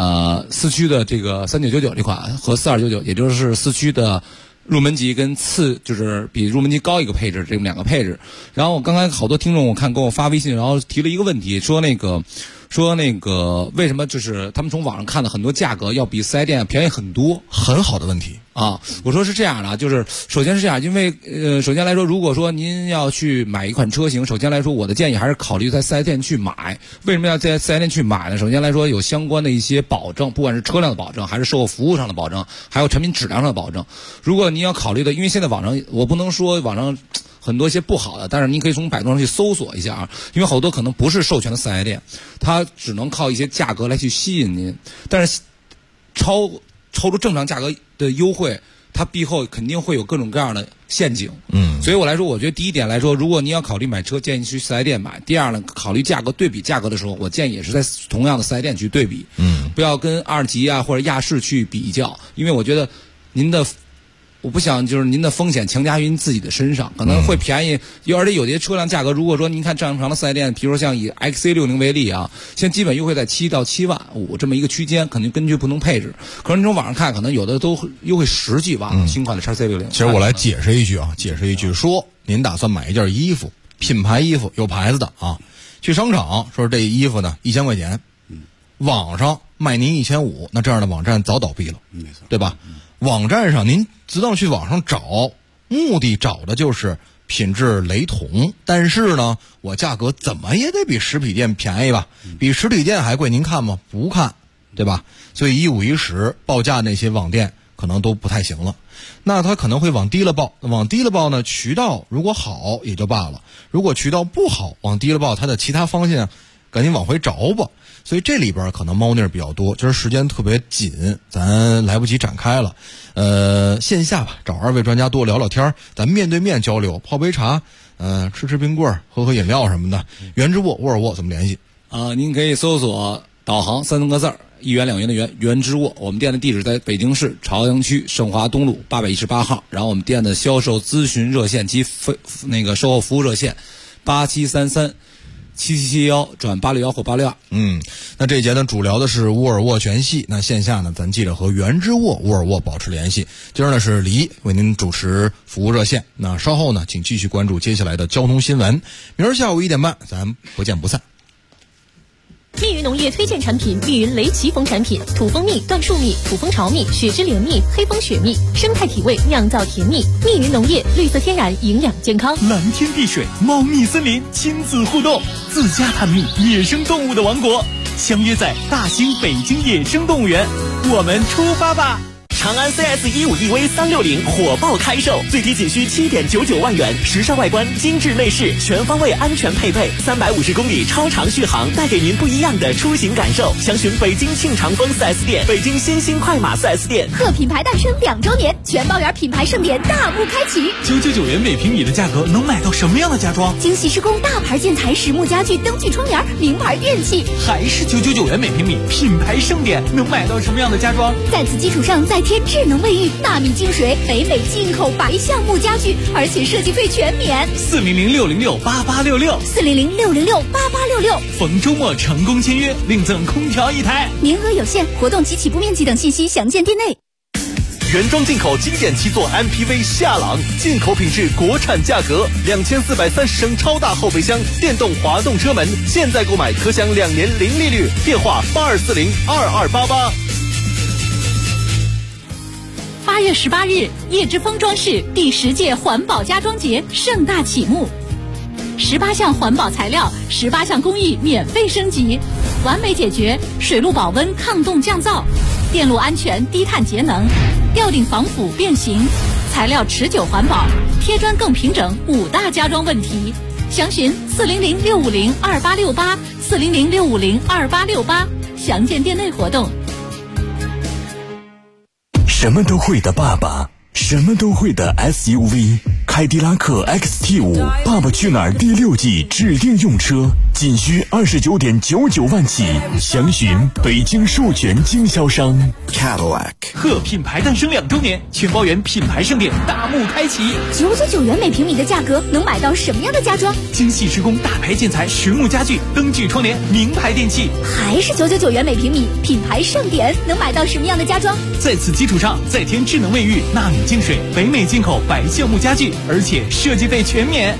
4驱的这个3999这款和4299，也就是4驱的入门级跟就是比入门级高一个配置，这2个配置。然后我刚才好多听众我看给我发微信，然后提了一个问题，说为什么就是他们从网上看的很多价格要比4S店便宜很多？ 很好的问题我说是这样的，就是首先是这样，因为首先来说，如果说您要去买一款车型，首先来说我的建议还是考虑在4S店去买。为什么要在4S店去买呢？首先来说有相关的一些保证，不管是车辆的保证，还是售后服务上的保证，还有产品质量上的保证。如果您要考虑的，因为现在网上我不能说网上很多一些不好的，但是您可以从百度上去搜索一下因为好多可能不是授权的4S店，它只能靠一些价格来去吸引您，但是超出正常价格的优惠， 它背后肯定会有各种各样的陷阱。所以我来说，我觉得第一点来说，如果你要考虑买车，建议去四 S 店买。第二呢，考虑价格对比价格的时候，我建议也是在同样的四 S 店去对比，不要跟二级啊或者亚市去比较，因为我觉得我不想就是您的风险强加于您自己的身上，可能会便宜，而且有些车辆价格，如果说您看正常的四 S 店，比如说像以 XC60 为例啊，现在基本优惠在7到7万5这么一个区间，肯定根据不同配置。可是你从网上看，可能有的都优惠10几万，新款的 XC60。 其实我来解释一句，说您打算买一件衣服，品牌衣服有牌子的啊，去商场说这衣服呢1000块钱，网上卖您1500，那这样的网站早倒闭了， 没错， 对吧？网站上您知道去网上找，目的找的就是品质雷同，但是呢，我价格怎么也得比实体店便宜吧？比实体店还贵，您看吗？不看，对吧？所以一五一十报价那些网店可能都不太行了。那他可能会往低了报，呢，渠道如果好也就罢了，如果渠道不好，往低了报，它的其他方向赶紧往回找吧。所以这里边可能猫腻比较多，今儿时间特别紧，咱来不及展开了。线下吧，找2位专家多聊聊天，咱面对面交流，泡杯茶，吃冰棍，喝饮料什么的。原之沃沃尔沃怎么联系？ 您可以搜索导航3个字儿，1元2元的元，原之沃。我们店的地址在北京市朝阳区盛华东路818号，然后我们店的销售咨询热线及售后服务热线87337771转861或862。 那这一节呢，主聊的是沃尔沃全系。那线下呢，咱记着和原之沃沃尔沃保持联系。今儿呢是李毅为您主持服务热线。那稍后呢，请继续关注接下来的交通新闻。明儿下午1点半，咱不见不散。 密云农业推荐产品：密云雷奇蜂产品，土蜂蜜、椴树蜜、土蜂巢蜜、雪之莲蜜、黑蜂雪蜜，生态体味，酿造甜蜜。密云农业，绿色天然，营养健康。 蓝天碧水，猫蜜森林，亲子互动，自家探秘，野生动物的王国，相约在大兴北京野生动物园，我们出发吧！长安 CS15EV 360火爆开售，最低仅需7.99万元，时尚外观，精致内饰，全方位安全配备，350公里超长续航，带给您不一样的出行感受。详询北京庆长丰 4S 店、北京新兴快马 4S 店。 贺品牌诞生2周年，全包园品牌盛典大幕开启。 999元每平米的价格，能买到什么样的家装？ 精细施工，大牌建材，实木家具，灯具窗帘，名牌电器。 还是999元每平米，品牌盛典，能买到什么样的家装？ 在此基础上再贴智能卫浴、纳米净水、北美进口白橡木家具，而且设计费全免。 400-606-8866，400-606-8866。逢周末成功签约，另赠空调1台。 名额有限，活动及起步面积等信息详见店内。 原装进口经典7座 MPV 夏朗，进口品质，国产价格，2430升超大后备箱，电动滑动车门，现在购买可享2年零利率。电话82402288。 8月18日，叶之峰装饰第10届环保家装节盛大启幕，18项环保材料，18项工艺免费升级，完美解决水陆保温抗冻降噪、电路安全低碳节能、吊顶防腐变形、材料持久环保、贴砖更平整5大家装问题。详询400-650-2868，400-650-2868，详见店内活动。 什么都会的爸爸，什么都会的 SUV， 凯迪拉克 XT5 爸爸去哪儿第6季指定用车，仅需29.99万起，详询北京授权经销商 Cadillac。 贺品牌诞生2周年，全包园品牌盛典大幕开启。 999元每平米的价格，能买到什么样的家装？ 精细施工，大牌建材，实木家具，灯具窗帘，名牌电器。 还是999元每平米，品牌盛典，能买到什么样的家装？ 在此基础上再添智能卫浴、纳米净水、北美进口白橡木家具，而且设计费全免。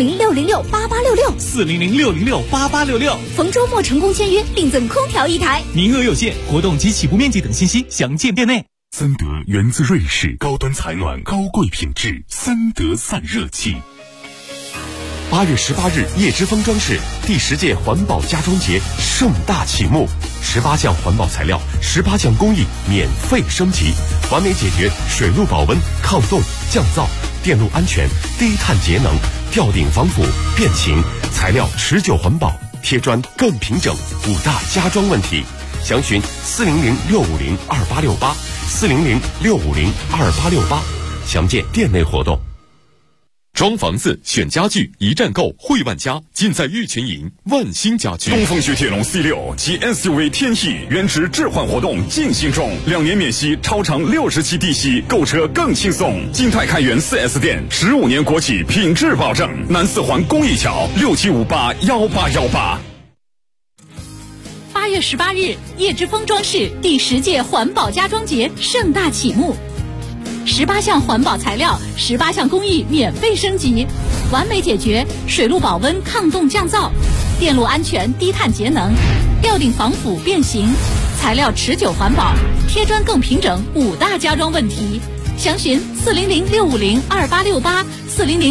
400-606-8866，400-606-8866。逢周末成功签约，另赠空调1台。 名额有限，活动及起步面积等信息详见店内。 森德源自瑞士，高端采暖，高贵品质，森德散热器。 8月18日，叶之峰装饰第10届环保家装节盛大启幕，18项环保材料，18项工艺免费升级，完美解决水陆保温、抗冻、降噪、电路安全、低碳节能、吊顶防腐、变形，材料持久环保，贴砖更平整5大家装问题。详询400-650-2868 400-650-2868，详见店内活动。装房子选家具一站购汇万家，尽在玉群营万兴家居。 东风雪铁龙 C6 及 SUV 天翼原值置换活动进行中，2年免息，超长60期低息，购车更轻松。金泰开元 4S 店，15年国企品质保证。南四环公益桥67581818。 8月18日，叶之峰装饰第10届环保家装节盛大启幕。18项环保材料，18项工艺免费升级，完美解决水路保温、抗冻降噪、电路安全、低碳节能、吊顶防腐变形、材料持久环保、贴砖更平整5大家装问题。详询400-650-2868，400